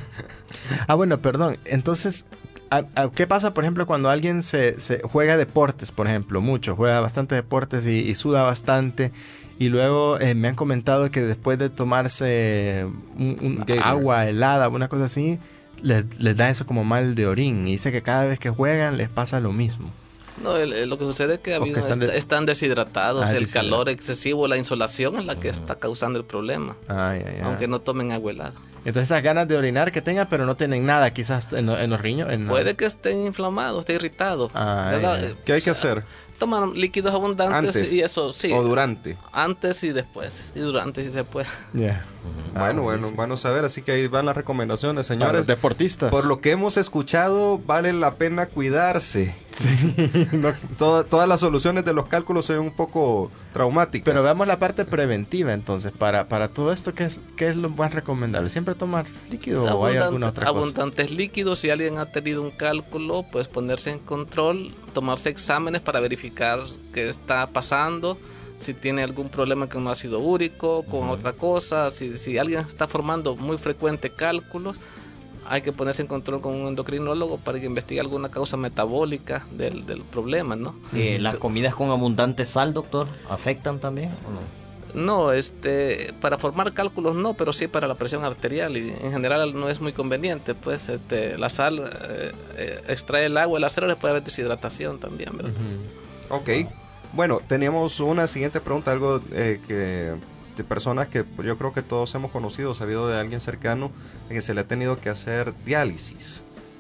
ah, bueno, perdón. Entonces, ¿a, a, ¿qué pasa, por ejemplo, cuando alguien se, se juega deportes, por ejemplo, mucho, juega bastante deportes y, y suda bastante, y luego eh, me han comentado que después de tomarse un, un agua helada, una cosa así, les, les da eso como mal de orín, y dice que cada vez que juegan les pasa lo mismo? No, el, el, lo que sucede es que, habido, que están, de... están deshidratados, ah, el deshidratados. calor excesivo, la insolación es la que uh-huh. está causando el problema, ay, ay, ay. aunque no tomen agua helada. Entonces esas ganas de orinar que tengan, pero no tienen nada quizás en, en los riñones. En Puede nada. que estén inflamados, estén irritados. Ay, ay. ¿Qué hay que hacer? Toman líquidos abundantes antes, y eso, sí. ¿O durante? Antes y después, y durante si se puede. Yeah. Uh-huh. Bueno, ah, bueno, bueno saber, así que ahí van las recomendaciones, señores. Para los deportistas. Por lo que hemos escuchado, vale la pena cuidarse. Sí. no, toda, todas las soluciones de los cálculos son un poco traumáticas. Pero veamos la parte preventiva, entonces, para, para todo esto, ¿qué es, qué es lo más recomendable? ¿Siempre tomar líquido o abundante, hay alguna otra cosa? Abundantes líquidos, si alguien ha tenido un cálculo, pues ponerse en control, tomarse exámenes para verificar qué está pasando, si tiene algún problema con ácido úrico, con uh-huh. otra cosa, si, si alguien está formando muy frecuente cálculos, hay que ponerse en control con un endocrinólogo para que investigue alguna causa metabólica del, del problema, ¿no? Eh, ¿Las comidas con abundante sal, doctor, afectan también o no? No, este, para formar cálculos no, pero sí para la presión arterial y en general no es muy conveniente, pues este, la sal eh, eh, extrae el agua, el acero, le puede haber deshidratación también, ¿verdad? Uh-huh. Ok, bueno, teníamos una siguiente pregunta, algo eh, que de personas que yo creo que todos hemos conocido, sabido de alguien cercano que se le ha tenido que hacer diálisis.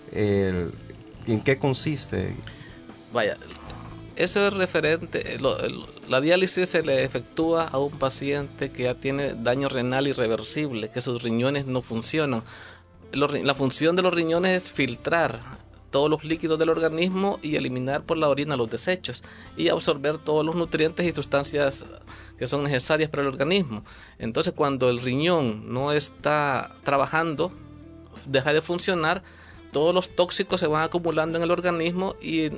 El, ¿En qué consiste? Vaya, eso es referente, lo, el, la diálisis se le efectúa a un paciente que ya tiene daño renal irreversible, que sus riñones no funcionan. Lo, la función de los riñones es filtrar todos los líquidos del organismo y eliminar por la orina los desechos y absorber todos los nutrientes y sustancias que son necesarias para el organismo. Entonces, cuando el riñón no está trabajando, deja de funcionar, todos los tóxicos se van acumulando en el organismo y,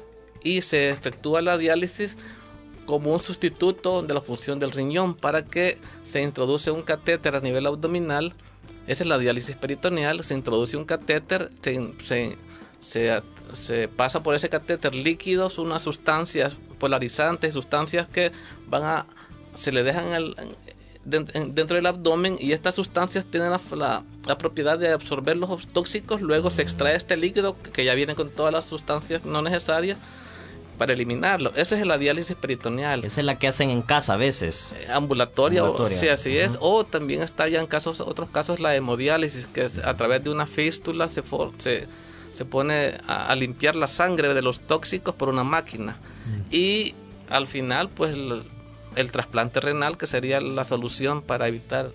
y se efectúa la diálisis como un sustituto de la función del riñón para que se introduce un catéter a nivel abdominal. Esa es la diálisis peritoneal, se introduce un catéter, se, se, se, se pasa por ese catéter líquidos, unas sustancias polarizantes, sustancias que van a se le dejan el, dentro del abdomen y estas sustancias tienen la, la, la propiedad de absorber los tóxicos, luego se extrae este líquido que ya viene con todas las sustancias no necesarias para eliminarlo. Esa es la diálisis peritoneal. Esa es la que hacen en casa a veces. Eh, ambulatoria, ambulatoria. O, sí, así uh-huh. es. O también está ya en casos, otros casos la hemodiálisis, que es a través de una fístula se, for, se, se pone a, a limpiar la sangre de los tóxicos por una máquina. Uh-huh. Y al final, pues el, el trasplante renal, que sería la solución para evitar,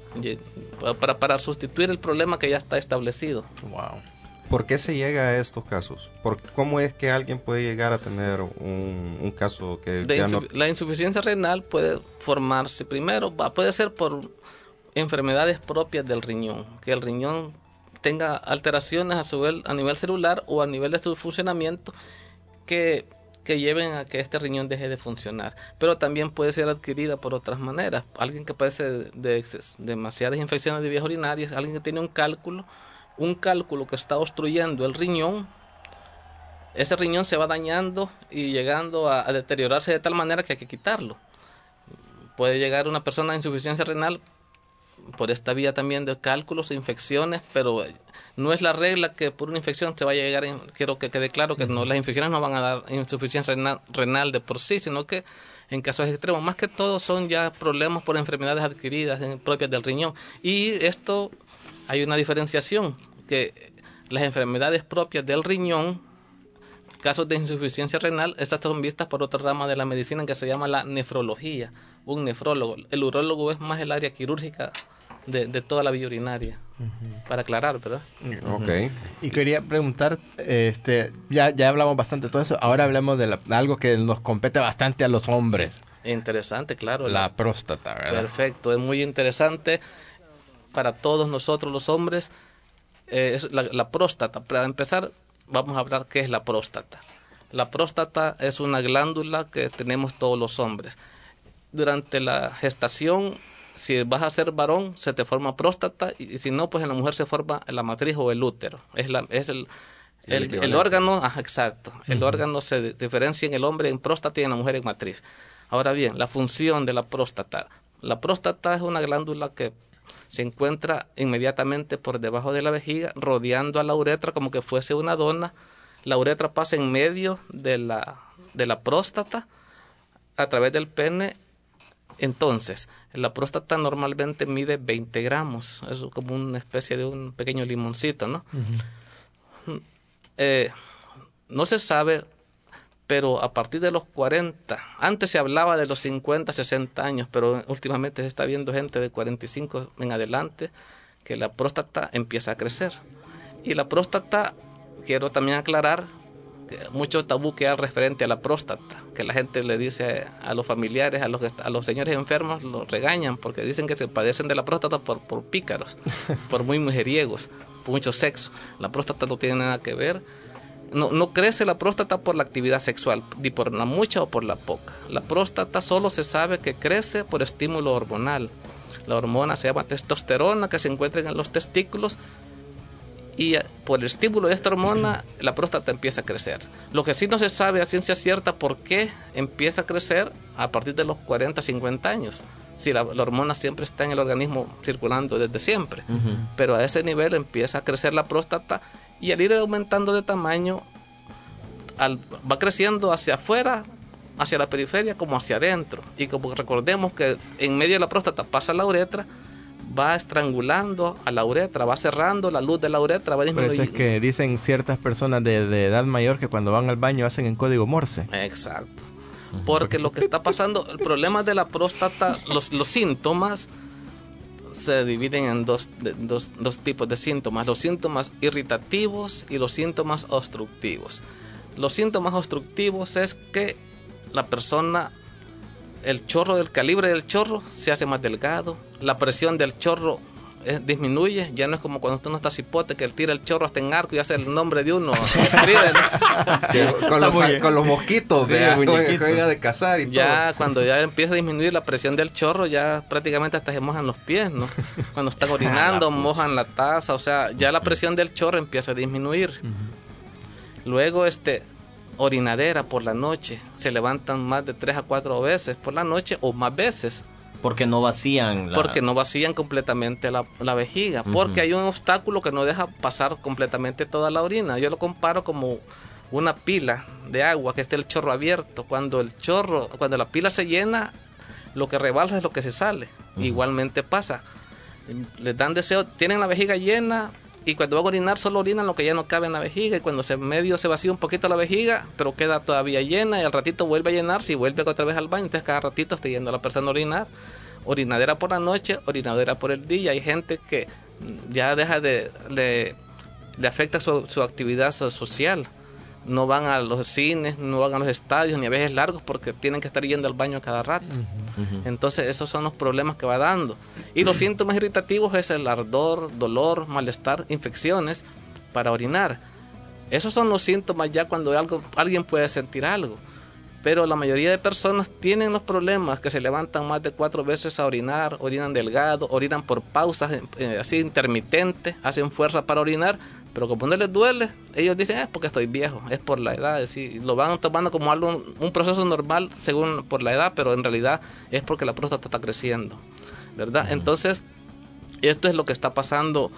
para, para sustituir el problema que ya está establecido. Wow. ¿Por qué se llega a estos casos? ¿Por ¿Cómo es que alguien puede llegar a tener un, un caso que de ya insu- no... La insuficiencia renal puede formarse primero, va, puede ser por enfermedades propias del riñón, que el riñón tenga alteraciones a, su, a nivel celular o a nivel de su funcionamiento que, que lleven a que este riñón deje de funcionar. Pero también puede ser adquirida por otras maneras. Alguien que padece de, de exces, demasiadas infecciones de vías urinarias, alguien que tiene un cálculo, un cálculo que está obstruyendo el riñón, ese riñón se va dañando y llegando a, a deteriorarse de tal manera que hay que quitarlo. Puede llegar una persona a insuficiencia renal por esta vía también de cálculos e infecciones, pero no es la regla que por una infección se vaya a llegar, quiero que quede claro que no, las infecciones no van a dar insuficiencia renal, renal de por sí, sino que en casos extremos, más que todo son ya problemas por enfermedades adquiridas propias del riñón. Y esto hay una diferenciación, que las enfermedades propias del riñón, casos de insuficiencia renal, estas son vistas por otra rama de la medicina que se llama la nefrología, un nefrólogo. El urólogo es más el área quirúrgica de, de toda la vía urinaria, uh-huh. para aclarar, ¿verdad? Okay. Y quería preguntar, este, ya, ya hablamos bastante de todo eso, ahora hablemos de, la, de algo que nos compete bastante a los hombres. Interesante, claro. La, la próstata, ¿verdad? Perfecto, es muy interesante para todos nosotros los hombres. Eh, es la, la próstata. Para empezar, vamos a hablar qué es la próstata. La próstata es una glándula que tenemos todos los hombres. Durante la gestación si vas a ser varón, se te forma próstata, y, y si no, pues en la mujer se forma la matriz o el útero. Es, la, es el, el, el, el órgano, ah, exacto, el uh-huh. órgano se diferencia en el hombre en próstata y en la mujer en matriz. Ahora bien, la función de la próstata. La próstata es una glándula que se encuentra inmediatamente por debajo de la vejiga, rodeando a la uretra como que fuese una dona. La uretra pasa en medio de la, de la próstata a través del pene. Entonces, la próstata normalmente mide veinte gramos, es como una especie de un pequeño limoncito, ¿no? Uh-huh. Eh, no se sabe, pero a partir de los cuarenta, antes se hablaba de los cincuenta, sesenta años, pero últimamente se está viendo gente de cuarenta y cinco en adelante que la próstata empieza a crecer. Y la próstata, quiero también aclarar, mucho tabú que hay referente a la próstata, que la gente le dice a los familiares, a los, a los señores enfermos, los regañan porque dicen que se padecen de la próstata por, por pícaros, por muy mujeriegos, por mucho sexo. La próstata no tiene nada que ver. No, no crece la próstata por la actividad sexual, ni por la mucha o por la poca. La próstata solo se sabe que crece por estímulo hormonal. La hormona se llama testosterona, que se encuentra en los testículos, y por el estímulo de esta hormona la próstata empieza a crecer. Lo que sí no se sabe a ciencia cierta por qué empieza a crecer a partir de los cuarenta, cincuenta años, si la, la hormona siempre está en el organismo circulando desde siempre. Uh-huh. Pero a ese nivel empieza a crecer la próstata, y al ir aumentando de tamaño al, va creciendo hacia afuera, hacia la periferia como hacia adentro. Y como recordemos que en medio de la próstata pasa la uretra, va estrangulando a la uretra, va cerrando la luz de la uretra, va disminuyendo. Por eso es que dicen ciertas personas de, de edad mayor que cuando van al baño hacen en código Morse. Exacto. Porque lo que está pasando, el problema de la próstata, los, los síntomas se dividen en dos, de, dos, dos tipos de síntomas: los síntomas irritativos y los síntomas obstructivos. Los síntomas obstructivos es que la persona, el chorro del calibre del chorro se hace más delgado, la presión del chorro eh, disminuye, ya no es como cuando tú no estás cipote que él tira el chorro hasta en arco y hace el nombre de uno. Escribe, ¿no? con, los, con los mosquitos, sí, vea, juega, juega de cazar y ya todo. Cuando ya empieza a disminuir la presión del chorro, ya prácticamente hasta se mojan los pies, ¿no? Cuando están orinando, mojan la taza, o sea, ya la presión del chorro empieza a disminuir. Uh-huh. Luego, este... orinadera por la noche, se levantan más de tres a cuatro veces por la noche o más veces. Porque no vacían la... Porque no vacían completamente la, la vejiga, uh-huh. porque hay un obstáculo que no deja pasar completamente toda la orina. Yo lo comparo como una pila de agua que esté el chorro abierto. Cuando el chorro, cuando la pila se llena, lo que rebalsa es lo que se sale. Uh-huh. Igualmente pasa. Les dan deseo, tienen la vejiga llena, y cuando van a orinar solo orinan lo que ya no cabe en la vejiga, y cuando se medio se vacía un poquito la vejiga, pero queda todavía llena, y al ratito vuelve a llenarse y vuelve otra vez al baño. Entonces cada ratito está yendo la persona a orinar. Orinadera por la noche, orinadera por el día. Hay gente que ya deja de, de le afecta su, su actividad social. No van a los cines, no van a los estadios, ni a veces largos, porque tienen que estar yendo al baño cada rato. Uh-huh. Uh-huh. Entonces esos son los problemas que va dando. Y los uh-huh. síntomas irritativos es el ardor, dolor, malestar, infecciones para orinar. Esos son los síntomas ya cuando algo, alguien puede sentir algo. Pero la mayoría de personas tienen los problemas, que se levantan más de cuatro veces a orinar, orinan delgado, orinan por pausas eh, así intermitentes, hacen fuerza para orinar, pero como no les duele, ellos dicen, es porque estoy viejo, es por la edad, es decir, lo van tomando como algo, un proceso normal según por la edad, pero en realidad es porque la próstata está creciendo, ¿verdad? Uh-huh. Entonces, esto es lo que está pasando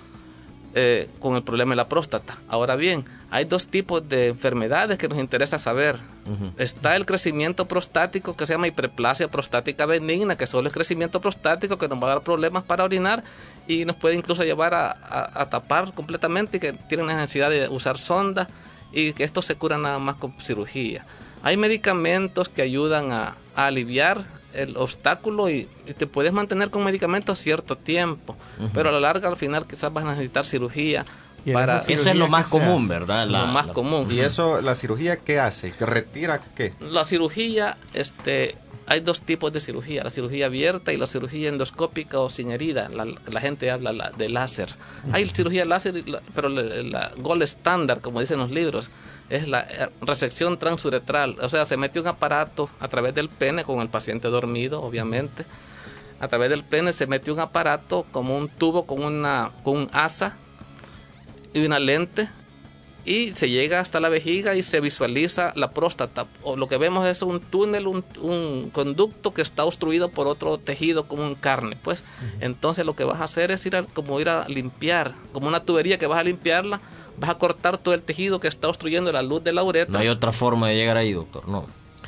eh, con el problema de la próstata. Ahora bien, hay dos tipos de enfermedades que nos interesa saber. Uh-huh. Está el crecimiento prostático, que se llama hiperplasia prostática benigna, que solo es crecimiento prostático, que nos va a dar problemas para orinar y nos puede incluso llevar a, a, a tapar completamente, y que tienen la necesidad de usar sonda, y que esto se cura nada más con cirugía. Hay medicamentos que ayudan a, a aliviar el obstáculo, y, y te puedes mantener con medicamentos cierto tiempo, uh-huh. pero a la larga al final quizás vas a necesitar cirugía. Para eso es lo más común, ¿verdad? La, lo más la, común. ¿Y eso, la cirugía qué hace? ¿Que retira qué? La cirugía, este, hay dos tipos de cirugía: la cirugía abierta y la cirugía endoscópica o sin herida. La, la gente habla la, de láser. Uh-huh. Hay cirugía láser, pero la, la gold standard, como dicen los libros, es la resección transuretral. O sea, se mete un aparato a través del pene con el paciente dormido, obviamente. a través del pene se mete un aparato como un tubo con una con un asa y una lente, y se llega hasta la vejiga y se visualiza la próstata. O lo que vemos es un túnel, un, un conducto que está obstruido por otro tejido como un carne, pues. Uh-huh. Entonces lo que vas a hacer es ir a, como ir a limpiar, como una tubería que vas a limpiarla, vas a cortar todo el tejido que está obstruyendo la luz de la uretra. No hay otra forma de llegar ahí, doctor, no.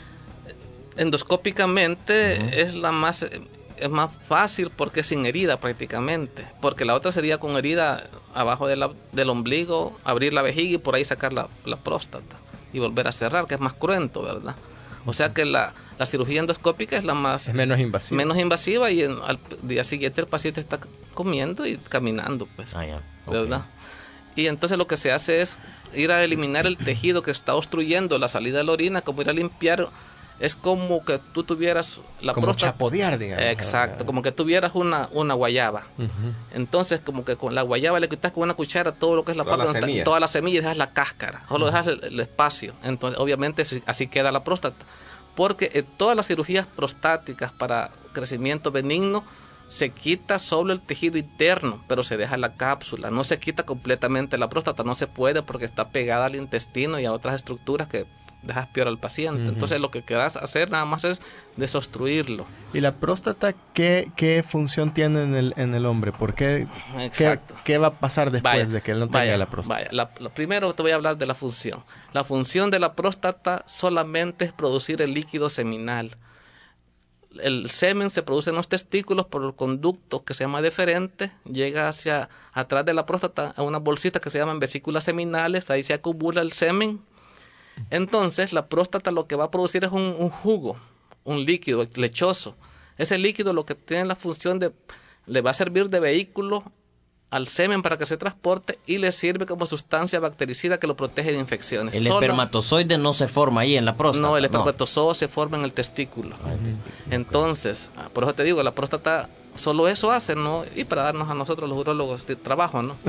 Endoscópicamente uh-huh. es la más... es más fácil porque es sin herida prácticamente, porque la otra sería con herida abajo de la, del ombligo, abrir la vejiga y por ahí sacar la, la próstata y volver a cerrar, que es más cruento, ¿verdad? O sea que la, la cirugía endoscópica es la más... Es menos invasiva. Menos invasiva y en, al día siguiente el paciente está comiendo y caminando, pues, ah, ya. Okay. ¿verdad? Y entonces lo que se hace es ir a eliminar el tejido que está obstruyendo la salida de la orina, como ir a limpiar. Es como que tú tuvieras la como próstata. chapodear, digamos. Exacto, como que tuvieras una, una guayaba. Uh-huh. Entonces, como que con la guayaba le quitas con una cuchara todo lo que es la toda parte, la semilla. toda la semilla y dejas la cáscara, solo uh-huh. dejas el, el espacio. Entonces, obviamente, así queda la próstata. Porque en todas las cirugías prostáticas para crecimiento benigno se quita solo el tejido interno, pero se deja la cápsula. No se quita completamente la próstata, no se puede porque está pegada al intestino y a otras estructuras que dejas peor al paciente. Uh-huh. Entonces lo que quieras hacer nada más es desobstruirlo. ¿Y la próstata qué, qué función tiene en el, en el hombre? ¿Por qué? Exacto. ¿Qué, qué va a pasar después vaya, de que él no tenga vaya, la próstata? Vaya. La, lo primero te voy a hablar de la función. La función de la próstata solamente es producir el líquido seminal. El semen se produce en los testículos por el conducto que se llama deferente, llega hacia atrás de la próstata a una bolsita que se llaman vesículas seminales, ahí se acumula el semen. Entonces la próstata lo que va a producir es un, un jugo, un líquido lechoso. Ese líquido lo que tiene la función de, le va a servir de vehículo al semen para que se transporte y le sirve como sustancia bactericida que lo protege de infecciones. El Solo, espermatozoide no se forma ahí en la próstata. No, el espermatozoide no. se forma en el testículo. Ah, el testículo. Entonces, okay. por eso te digo, la próstata solo eso hace, ¿no? Y para darnos a nosotros los urólogos de trabajo, ¿no?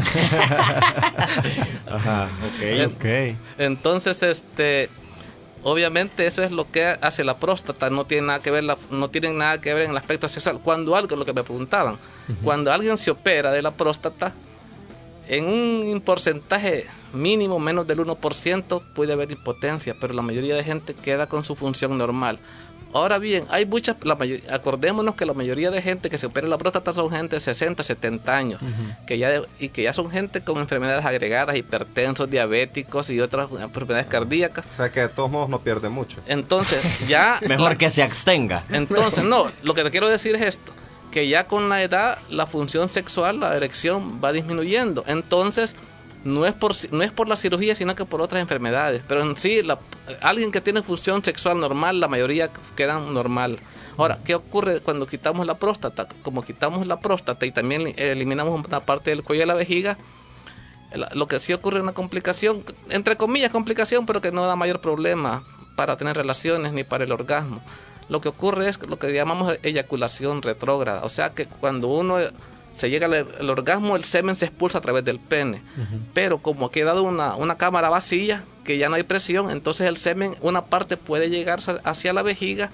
Ajá, ok, ok. Entonces, este, obviamente eso es lo que hace la próstata, no tiene nada que ver, la, no tienen nada que ver en el aspecto sexual. Cuando algo, lo que me preguntaban, uh-huh. cuando alguien se opera de la próstata, en un porcentaje mínimo, menos del uno por ciento, puede haber impotencia, pero la mayoría de gente queda con su función normal. Ahora bien, hay muchas, la mayoría, acordémonos que la mayoría de gente que se opera la próstata son gente de sesenta, setenta años, uh-huh. que ya y que ya son gente con enfermedades agregadas, hipertensos, diabéticos y otras enfermedades cardíacas. O sea que de todos modos no pierde mucho. Entonces, ya... Mejor la, que se abstenga. Entonces, no, lo que te quiero decir es esto, que ya con la edad la función sexual, la erección va disminuyendo. Entonces... No es, por, no es por la cirugía, sino que por otras enfermedades. Pero en sí, la, alguien que tiene función sexual normal, la mayoría quedan normal. Ahora, ¿qué ocurre cuando quitamos la próstata? Como quitamos la próstata y también eliminamos una parte del cuello de la vejiga, lo que sí ocurre es una complicación, entre comillas complicación, pero que no da mayor problema para tener relaciones ni para el orgasmo. Lo que ocurre es lo que llamamos eyaculación retrógrada. O sea que cuando uno... se llega al, al orgasmo, el semen se expulsa a través del pene. Uh-huh. Pero como ha quedado una, una cámara vacía, que ya no hay presión, entonces el semen, una parte puede llegar hacia la vejiga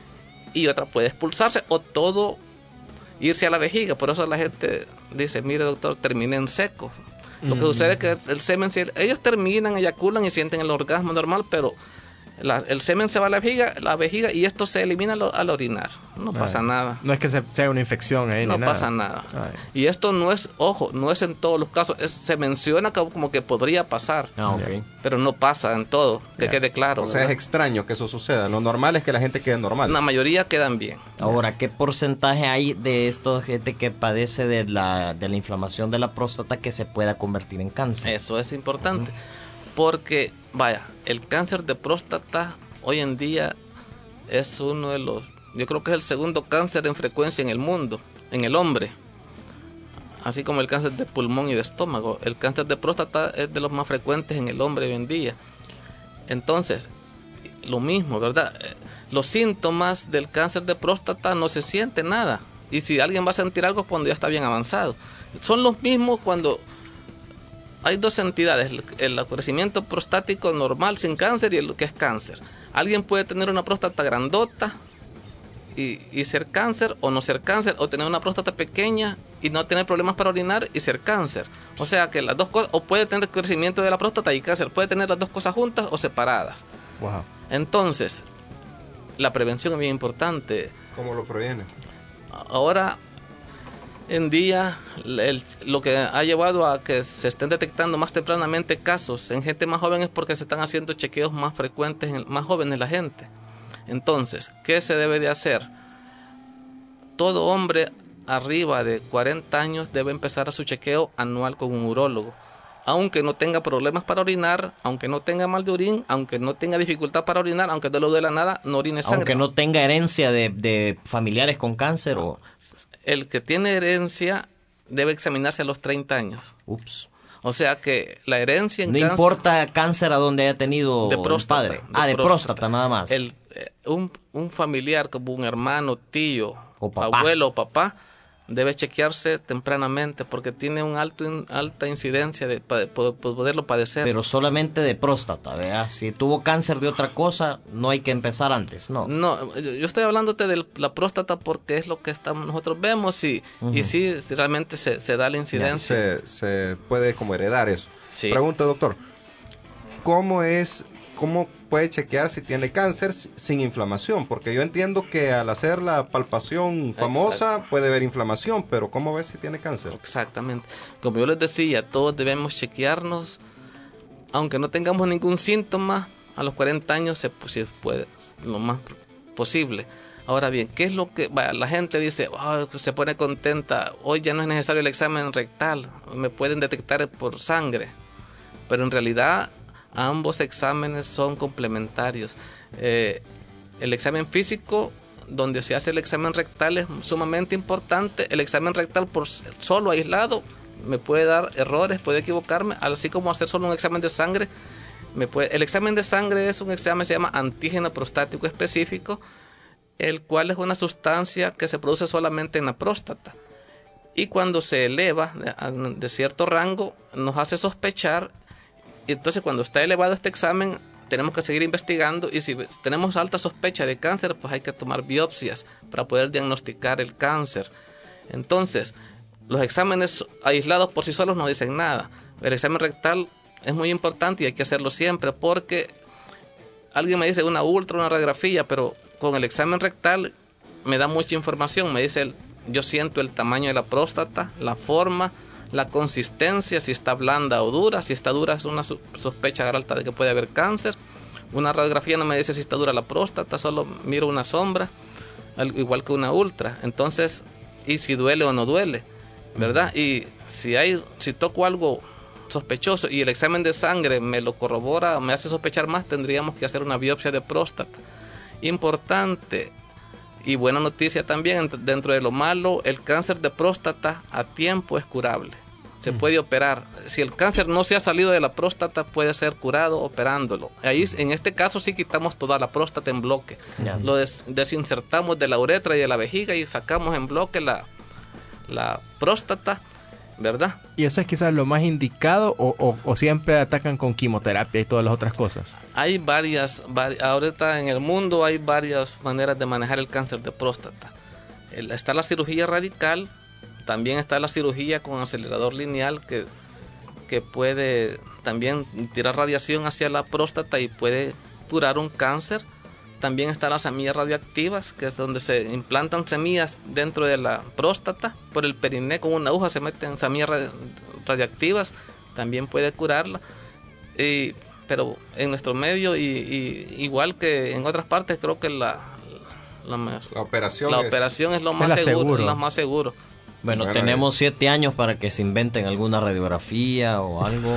y otra puede expulsarse, o todo irse a la vejiga. Por eso la gente dice, mire doctor, terminé en seco. Lo que uh-huh. sucede es que el semen, ellos terminan, eyaculan y sienten el orgasmo normal, pero La, el semen se va a la vejiga, la vejiga y esto se elimina lo, al orinar. No pasa Ay, nada. No es que se, sea una infección ahí, no ni pasa nada. nada. Ay. Y esto no es, ojo, no es en todos los casos. Es, se menciona como, como que podría pasar. Ah, okay. Pero no pasa en todo, que yeah. quede claro. O sea, ¿verdad? Es extraño que eso suceda. Lo normal es que la gente quede normal. La mayoría quedan bien. Ahora, ¿qué porcentaje hay de esta gente que padece de la, de la inflamación de la próstata que se pueda convertir en cáncer? Eso es importante. Uh-huh. Porque, vaya, el cáncer de próstata... hoy en día es uno de los, yo creo que es el segundo cáncer en frecuencia en el mundo, en el hombre. Así como el cáncer de pulmón y de estómago. El cáncer de próstata es de los más frecuentes en el hombre hoy en día. Entonces, lo mismo, ¿verdad? Los síntomas del cáncer de próstata no se siente nada. Y si alguien va a sentir algo cuando ya está bien avanzado. Son los mismos cuando... hay dos entidades, el, el crecimiento prostático normal sin cáncer y el que es cáncer. Alguien puede tener una próstata grandota y, y ser cáncer, o no ser cáncer, o tener una próstata pequeña y no tener problemas para orinar y ser cáncer. O sea que las dos cosas, o puede tener crecimiento de la próstata y cáncer, puede tener las dos cosas juntas o separadas. Wow. Entonces, la prevención es bien importante. ¿Cómo lo previene? Ahora en día, el, lo que ha llevado a que se estén detectando más tempranamente casos en gente más joven es porque se están haciendo chequeos más frecuentes, en, más jóvenes la gente. Entonces, ¿qué se debe de hacer? Todo hombre arriba de cuarenta años debe empezar a su chequeo anual con un urólogo. Aunque no tenga problemas para orinar, aunque no tenga mal de orín, aunque no tenga dificultad para orinar, aunque no le duela nada, no orine sangre. Aunque no tenga herencia de, de familiares con cáncer no. o... El que tiene herencia debe examinarse a los treinta años. Ups. O sea que la herencia en no cáncer... importa cáncer a donde haya tenido de próstata, el padre. De ah, de próstata, próstata nada más. El, eh, un, un familiar como un hermano, tío, o papá. abuelo o papá debe chequearse tempranamente porque tiene una alto, alta incidencia de, de, de poderlo padecer. Pero solamente de próstata, ¿verdad? Si tuvo cáncer de otra cosa, no hay que empezar antes, ¿no? No, yo estoy hablándote de la próstata porque es lo que estamos, nosotros vemos y, uh-huh. y sí, realmente se, se da la incidencia. Se, se puede como heredar eso. Sí. Pregunta, doctor, ¿cómo es, cómo puede chequear si tiene cáncer sin inflamación? Porque yo entiendo que al hacer la palpación famosa Exacto. puede haber inflamación, pero ¿cómo ves si tiene cáncer? Exactamente. Como yo les decía, todos debemos chequearnos, aunque no tengamos ningún síntoma, a los cuarenta años se, se puede, lo más posible. Ahora bien, ¿qué es lo que vaya, la gente dice? Oh, se pone contenta, hoy ya no es necesario el examen rectal, me pueden detectar por sangre, pero en realidad ambos exámenes son complementarios. Eh, el examen físico, donde se hace el examen rectal, es sumamente importante. El examen rectal por solo aislado me puede dar errores, puede equivocarme, así como hacer solo un examen de sangre. Me puede, el examen de sangre es un examen, se llama antígeno prostático específico, el cual es una sustancia que se produce solamente en la próstata. Y cuando se eleva de, de cierto rango, nos hace sospechar. Y entonces cuando está elevado este examen tenemos que seguir investigando y si tenemos alta sospecha de cáncer pues hay que tomar biopsias para poder diagnosticar el cáncer. Entonces los exámenes aislados por sí solos no dicen nada. El examen rectal es muy importante y hay que hacerlo siempre porque alguien me dice una ultra, una radiografía, pero con el examen rectal me da mucha información. Me dice, el, yo siento el tamaño de la próstata, la forma, la consistencia, si está blanda o dura. Si está dura es una sospecha alta de que puede haber cáncer. Una radiografía no me dice si está dura la próstata, solo miro una sombra, igual que una ultra. Entonces, y si duele o no duele, ¿verdad? Y si hay, si toco algo sospechoso y el examen de sangre me lo corrobora, me hace sospechar más, tendríamos que hacer una biopsia de próstata. Importante y buena noticia también, dentro de lo malo, el cáncer de próstata a tiempo es curable. Se puede operar. Si el cáncer no se ha salido de la próstata, puede ser curado operándolo. Ahí, en este caso, sí quitamos toda la próstata en bloque. Yeah. Lo des, desinsertamos de la uretra y de la vejiga y sacamos en bloque la, la próstata, ¿verdad? ¿Y eso es quizás lo más indicado o, o, o siempre atacan con quimioterapia y todas las otras cosas? Hay varias, varias, ahorita en el mundo hay varias maneras de manejar el cáncer de próstata. El, está la cirugía radical, también está la cirugía con acelerador lineal que, que puede también tirar radiación hacia la próstata y puede curar un cáncer. También están las semillas radioactivas, que es donde se implantan semillas dentro de la próstata. Por el periné con una aguja se meten semillas radi- radioactivas, también puede curarla. Y, pero en nuestro medio, y, y igual que en otras partes, creo que la, la, la operación, la es, operación es lo más es seguro, seguro. Es lo más seguro. Bueno, bueno, tenemos siete años para que se inventen alguna radiografía o algo.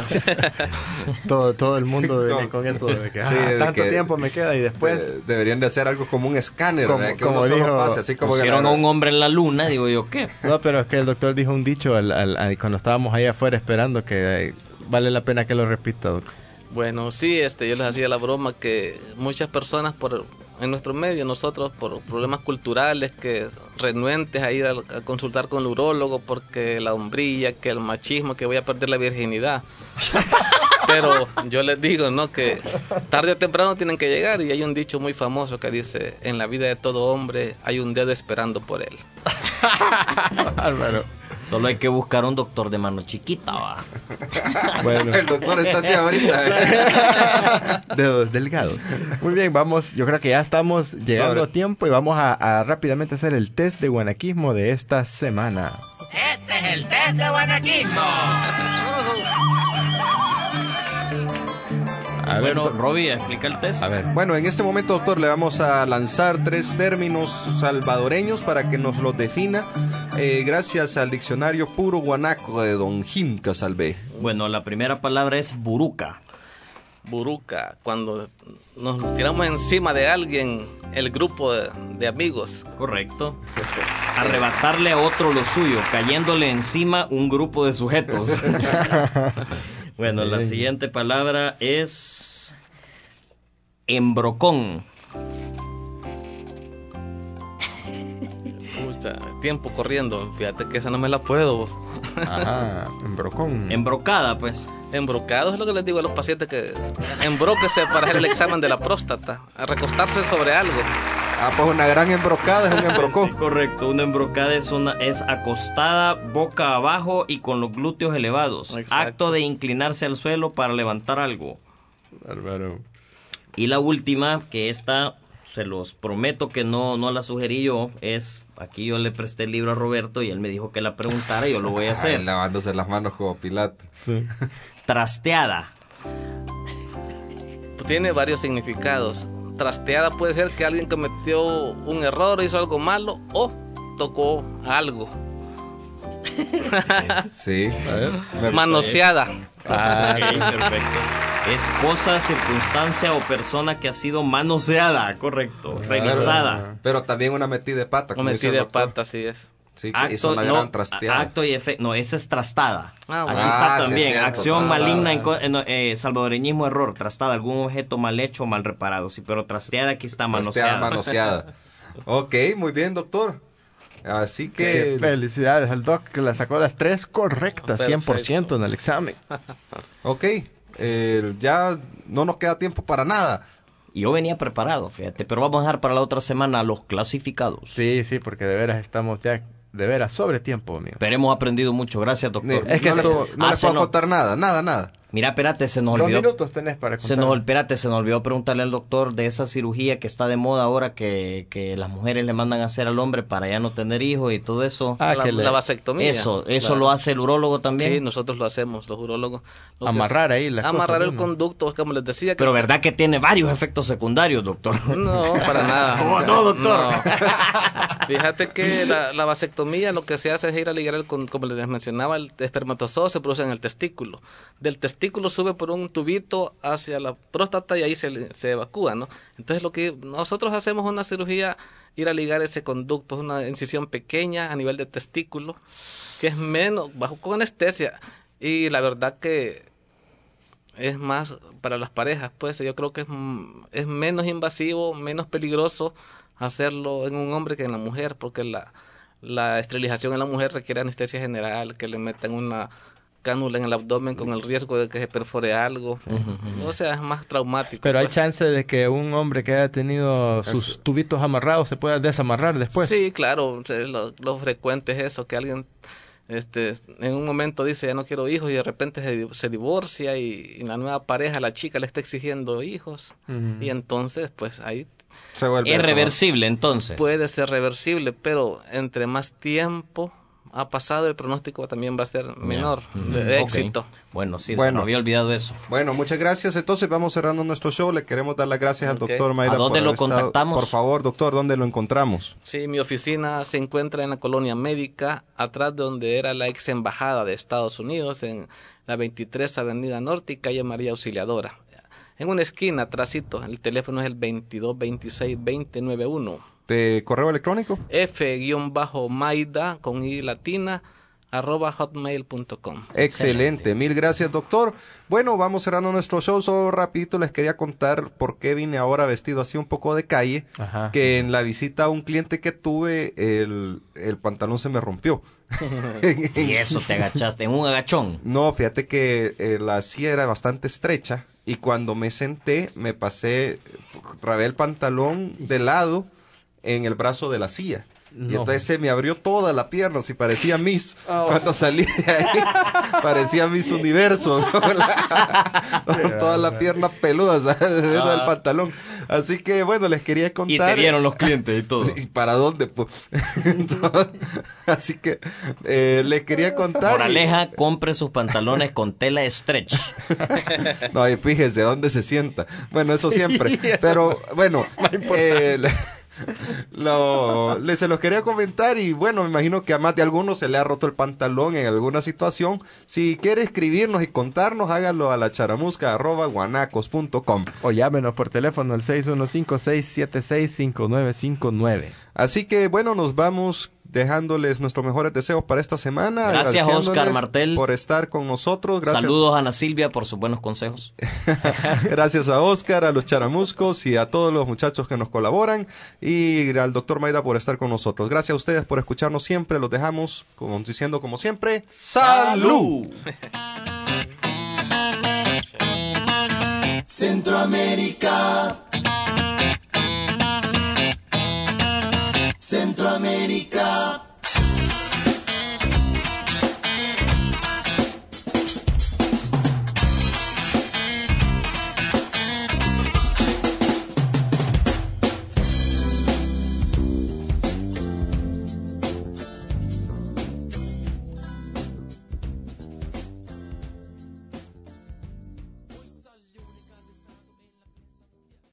todo, todo el mundo viene con eso de que, sí, ah, de tanto que tiempo me queda y después... De, deberían de hacer algo como un escáner, como, ¿verdad? Que como uno dijo, solo pase, así como pusieron la, a un hombre en la luna, digo yo, ¿qué? No, pero es que el doctor dijo un dicho al, al, al, cuando estábamos ahí afuera esperando que eh, vale la pena que lo repita, doctor. Bueno, sí, este, yo les hacía la broma que muchas personas por en nuestro medio, nosotros por problemas culturales, que renuentes a ir a, a consultar con el urólogo porque la hombría, que el machismo, que voy a perder la virginidad. Pero yo les digo, ¿no? Que tarde o temprano tienen que llegar, y hay un dicho muy famoso que dice: en la vida de todo hombre hay un dedo esperando por él. Álvaro. Solo hay que buscar un doctor de mano chiquita, va. Bueno. El doctor está así ahorita. Dedos delgados. Muy bien, vamos, yo creo que ya estamos llegando Sobre. a tiempo y vamos a, a rápidamente hacer el test de guanaquismo de esta semana. Este es el test de guanaquismo. A ver, Bueno, Robbie, explica el test. a ver. Bueno, en este momento, doctor, le vamos a lanzar tres términos salvadoreños para que nos los defina, eh, gracias al diccionario puro guanaco de don Jim Casalvé. Bueno, la primera palabra es buruca. Buruca, cuando nos, nos tiramos encima de alguien, el grupo de, de amigos. Correcto. Arrebatarle a otro lo suyo, cayéndole encima un grupo de sujetos. Bueno, la siguiente palabra es embrocón. Pucha, tiempo corriendo, fíjate que esa no me la puedo. Ajá, embrocón. Embrocada, pues. Embrocados es lo que les digo a los pacientes, que embróquese para hacer el examen de la próstata, a recostarse sobre algo. Ah, pues una gran embrocada es un embrocón. Sí, correcto, una embrocada es, una, es acostada boca abajo y con los glúteos elevados. Exacto. Acto de inclinarse al suelo para levantar algo. Álvaro. Y la última, que esta, se los prometo que no, no la sugerí yo, es, aquí yo le presté el libro a Roberto y él me dijo que la preguntara y yo lo voy a hacer. Ay, lavándose las manos como Pilato. Sí. Trasteada. Tiene varios significados. Trasteada puede ser que alguien cometió un error, hizo algo malo o tocó algo. Sí. A ver. Me- Manoseada. Ah, Ok, perfecto. Es cosa, circunstancia o persona que ha sido manoseada, correcto, revisada. Pero también una metida de pata. O como dice metida el de doctor. pata, así es. Sí, que hizo una no, gran trasteada. acto y efecto, no, esa es trastada. Ah, Aquí bueno. está Ah, sí, también, es cierto, acción trastada. maligna, en, co- en, eh, salvadoreñismo, error, trastada, algún objeto mal hecho o mal reparado. Sí, pero trasteada aquí está Trasteada, manoseada. manoseada. Ok, muy bien, doctor. Así que... Felicidades al doc que la sacó las tres correctas, Perfecto. cien por ciento en el examen. Ok, eh, ya no nos queda tiempo para nada. Y yo venía preparado, fíjate, pero vamos a dejar para la otra semana a los clasificados. Sí, sí, porque de veras estamos ya, de veras, sobre tiempo, amigo. Pero hemos aprendido mucho, gracias, Ni- doctor. Es que no, esto- le, no Ah, le se puedo no- contar nada, nada, nada. Mira, espérate, se nos Dos olvidó. minutos tenés para contar. Se nos, espérate, se nos olvidó preguntarle al doctor de esa cirugía que está de moda ahora que, que las mujeres le mandan a hacer al hombre para ya no tener hijos y todo eso. Ah, la, que le- la vasectomía. eso, eso Claro. lo hace el urólogo también. Sí, nosotros lo hacemos, los urólogos. Lo que Amarrar es- ahí la Amarrar cosa, el ¿no? conducto, como les decía. Que Pero verdad que tiene varios efectos secundarios, doctor. No, para nada. ¿Cómo no, doctor? No. Fíjate que la, la vasectomía lo que se hace es ir a ligar, el, con- como les mencionaba, el espermatozoide se produce en el testículo. Del testículo sube por un tubito hacia la próstata y ahí se, se evacúa, ¿no? Entonces lo que nosotros hacemos una cirugía, ir a ligar ese conducto, es una incisión pequeña a nivel de testículo, que es menos, bajo con anestesia. Y la verdad que es más para las parejas, pues yo creo que es, mm, es menos invasivo, menos peligroso hacerlo en un hombre que en la mujer, porque la, la esterilización en la mujer requiere anestesia general, que le metan una cánula en el abdomen con el riesgo de que se perfore algo. O sea, es más traumático. Pero hay pues. chance de que un hombre que haya tenido sus Eso. tubitos amarrados se pueda desamarrar después. Sí, claro, o sea, lo, lo frecuente es eso, que alguien este en un momento dice ya no quiero hijos y de repente se, di- se divorcia y, y la nueva pareja, la chica, le está exigiendo hijos. Ujú. Y entonces, pues ahí Se vuelve Es eso, ¿no? reversible, entonces. puede ser reversible, pero entre más tiempo ha pasado, el pronóstico también va a ser menor de, de Ok. éxito. Bueno, sí, se Bueno. me había olvidado eso. Bueno, muchas gracias. Entonces vamos cerrando nuestro show. Le queremos dar las gracias Ok. al doctor Mayra. ¿A dónde por lo haber estado- contactamos? Por favor, doctor, ¿dónde lo encontramos? Sí, mi oficina se encuentra en la colonia médica, atrás de donde era la ex embajada de Estados Unidos, en la veintitrés Avenida Norte y calle María Auxiliadora. En una esquina, atrásito, el teléfono es el veintidós veintiséis veinte noventa y uno. ¿De correo electrónico? F-Maida con I latina arroba hotmail punto com. Excelente, mil gracias, doctor. Bueno, vamos cerrando nuestro show. Solo rapidito les quería contar por qué vine ahora vestido así un poco de calle. Ajá. Que en la visita a un cliente que tuve, el, el pantalón se me rompió. Y eso te agachaste en un agachón. No, fíjate que eh, la silla era bastante estrecha y cuando me senté me pasé, trabé el pantalón de lado en el brazo de la silla. No. Y entonces se me abrió toda la pierna, así parecía Miss. Oh. Cuando salí de ahí, parecía Miss Universo. Con la- con toda la pierna peluda, ¿sabes? Dentro del pantalón. Así que, bueno, les quería Y contar. te vieron los clientes y todo. ¿Y para dónde? Pues? Entonces, así que eh, les quería contar. Moraleja, compre sus pantalones con tela stretch. No, y fíjese dónde se sienta. Bueno, eso siempre. Pero bueno, eh, lo, le, se los quería comentar y bueno, me imagino que a más de algunos se le ha roto el pantalón en alguna situación. Si quiere escribirnos y contarnos, hágalo a la charamusca arroba guanacos punto com. O llámenos por teléfono al seis uno cinco, seis siete seis, cinco nueve cinco nueve. Así que bueno, nos vamos dejándoles nuestros mejores deseos para esta semana. Gracias, Oscar agradeciéndoles Martel, por estar con nosotros. Gracias. Saludos a Ana Silvia por sus buenos consejos. Gracias a Oscar, a los charamuscos y a todos los muchachos que nos colaboran y al doctor Maida por estar con nosotros. Gracias a ustedes por escucharnos siempre. Los dejamos como, diciendo como siempre, ¡salud! Centroamérica. Centroamérica.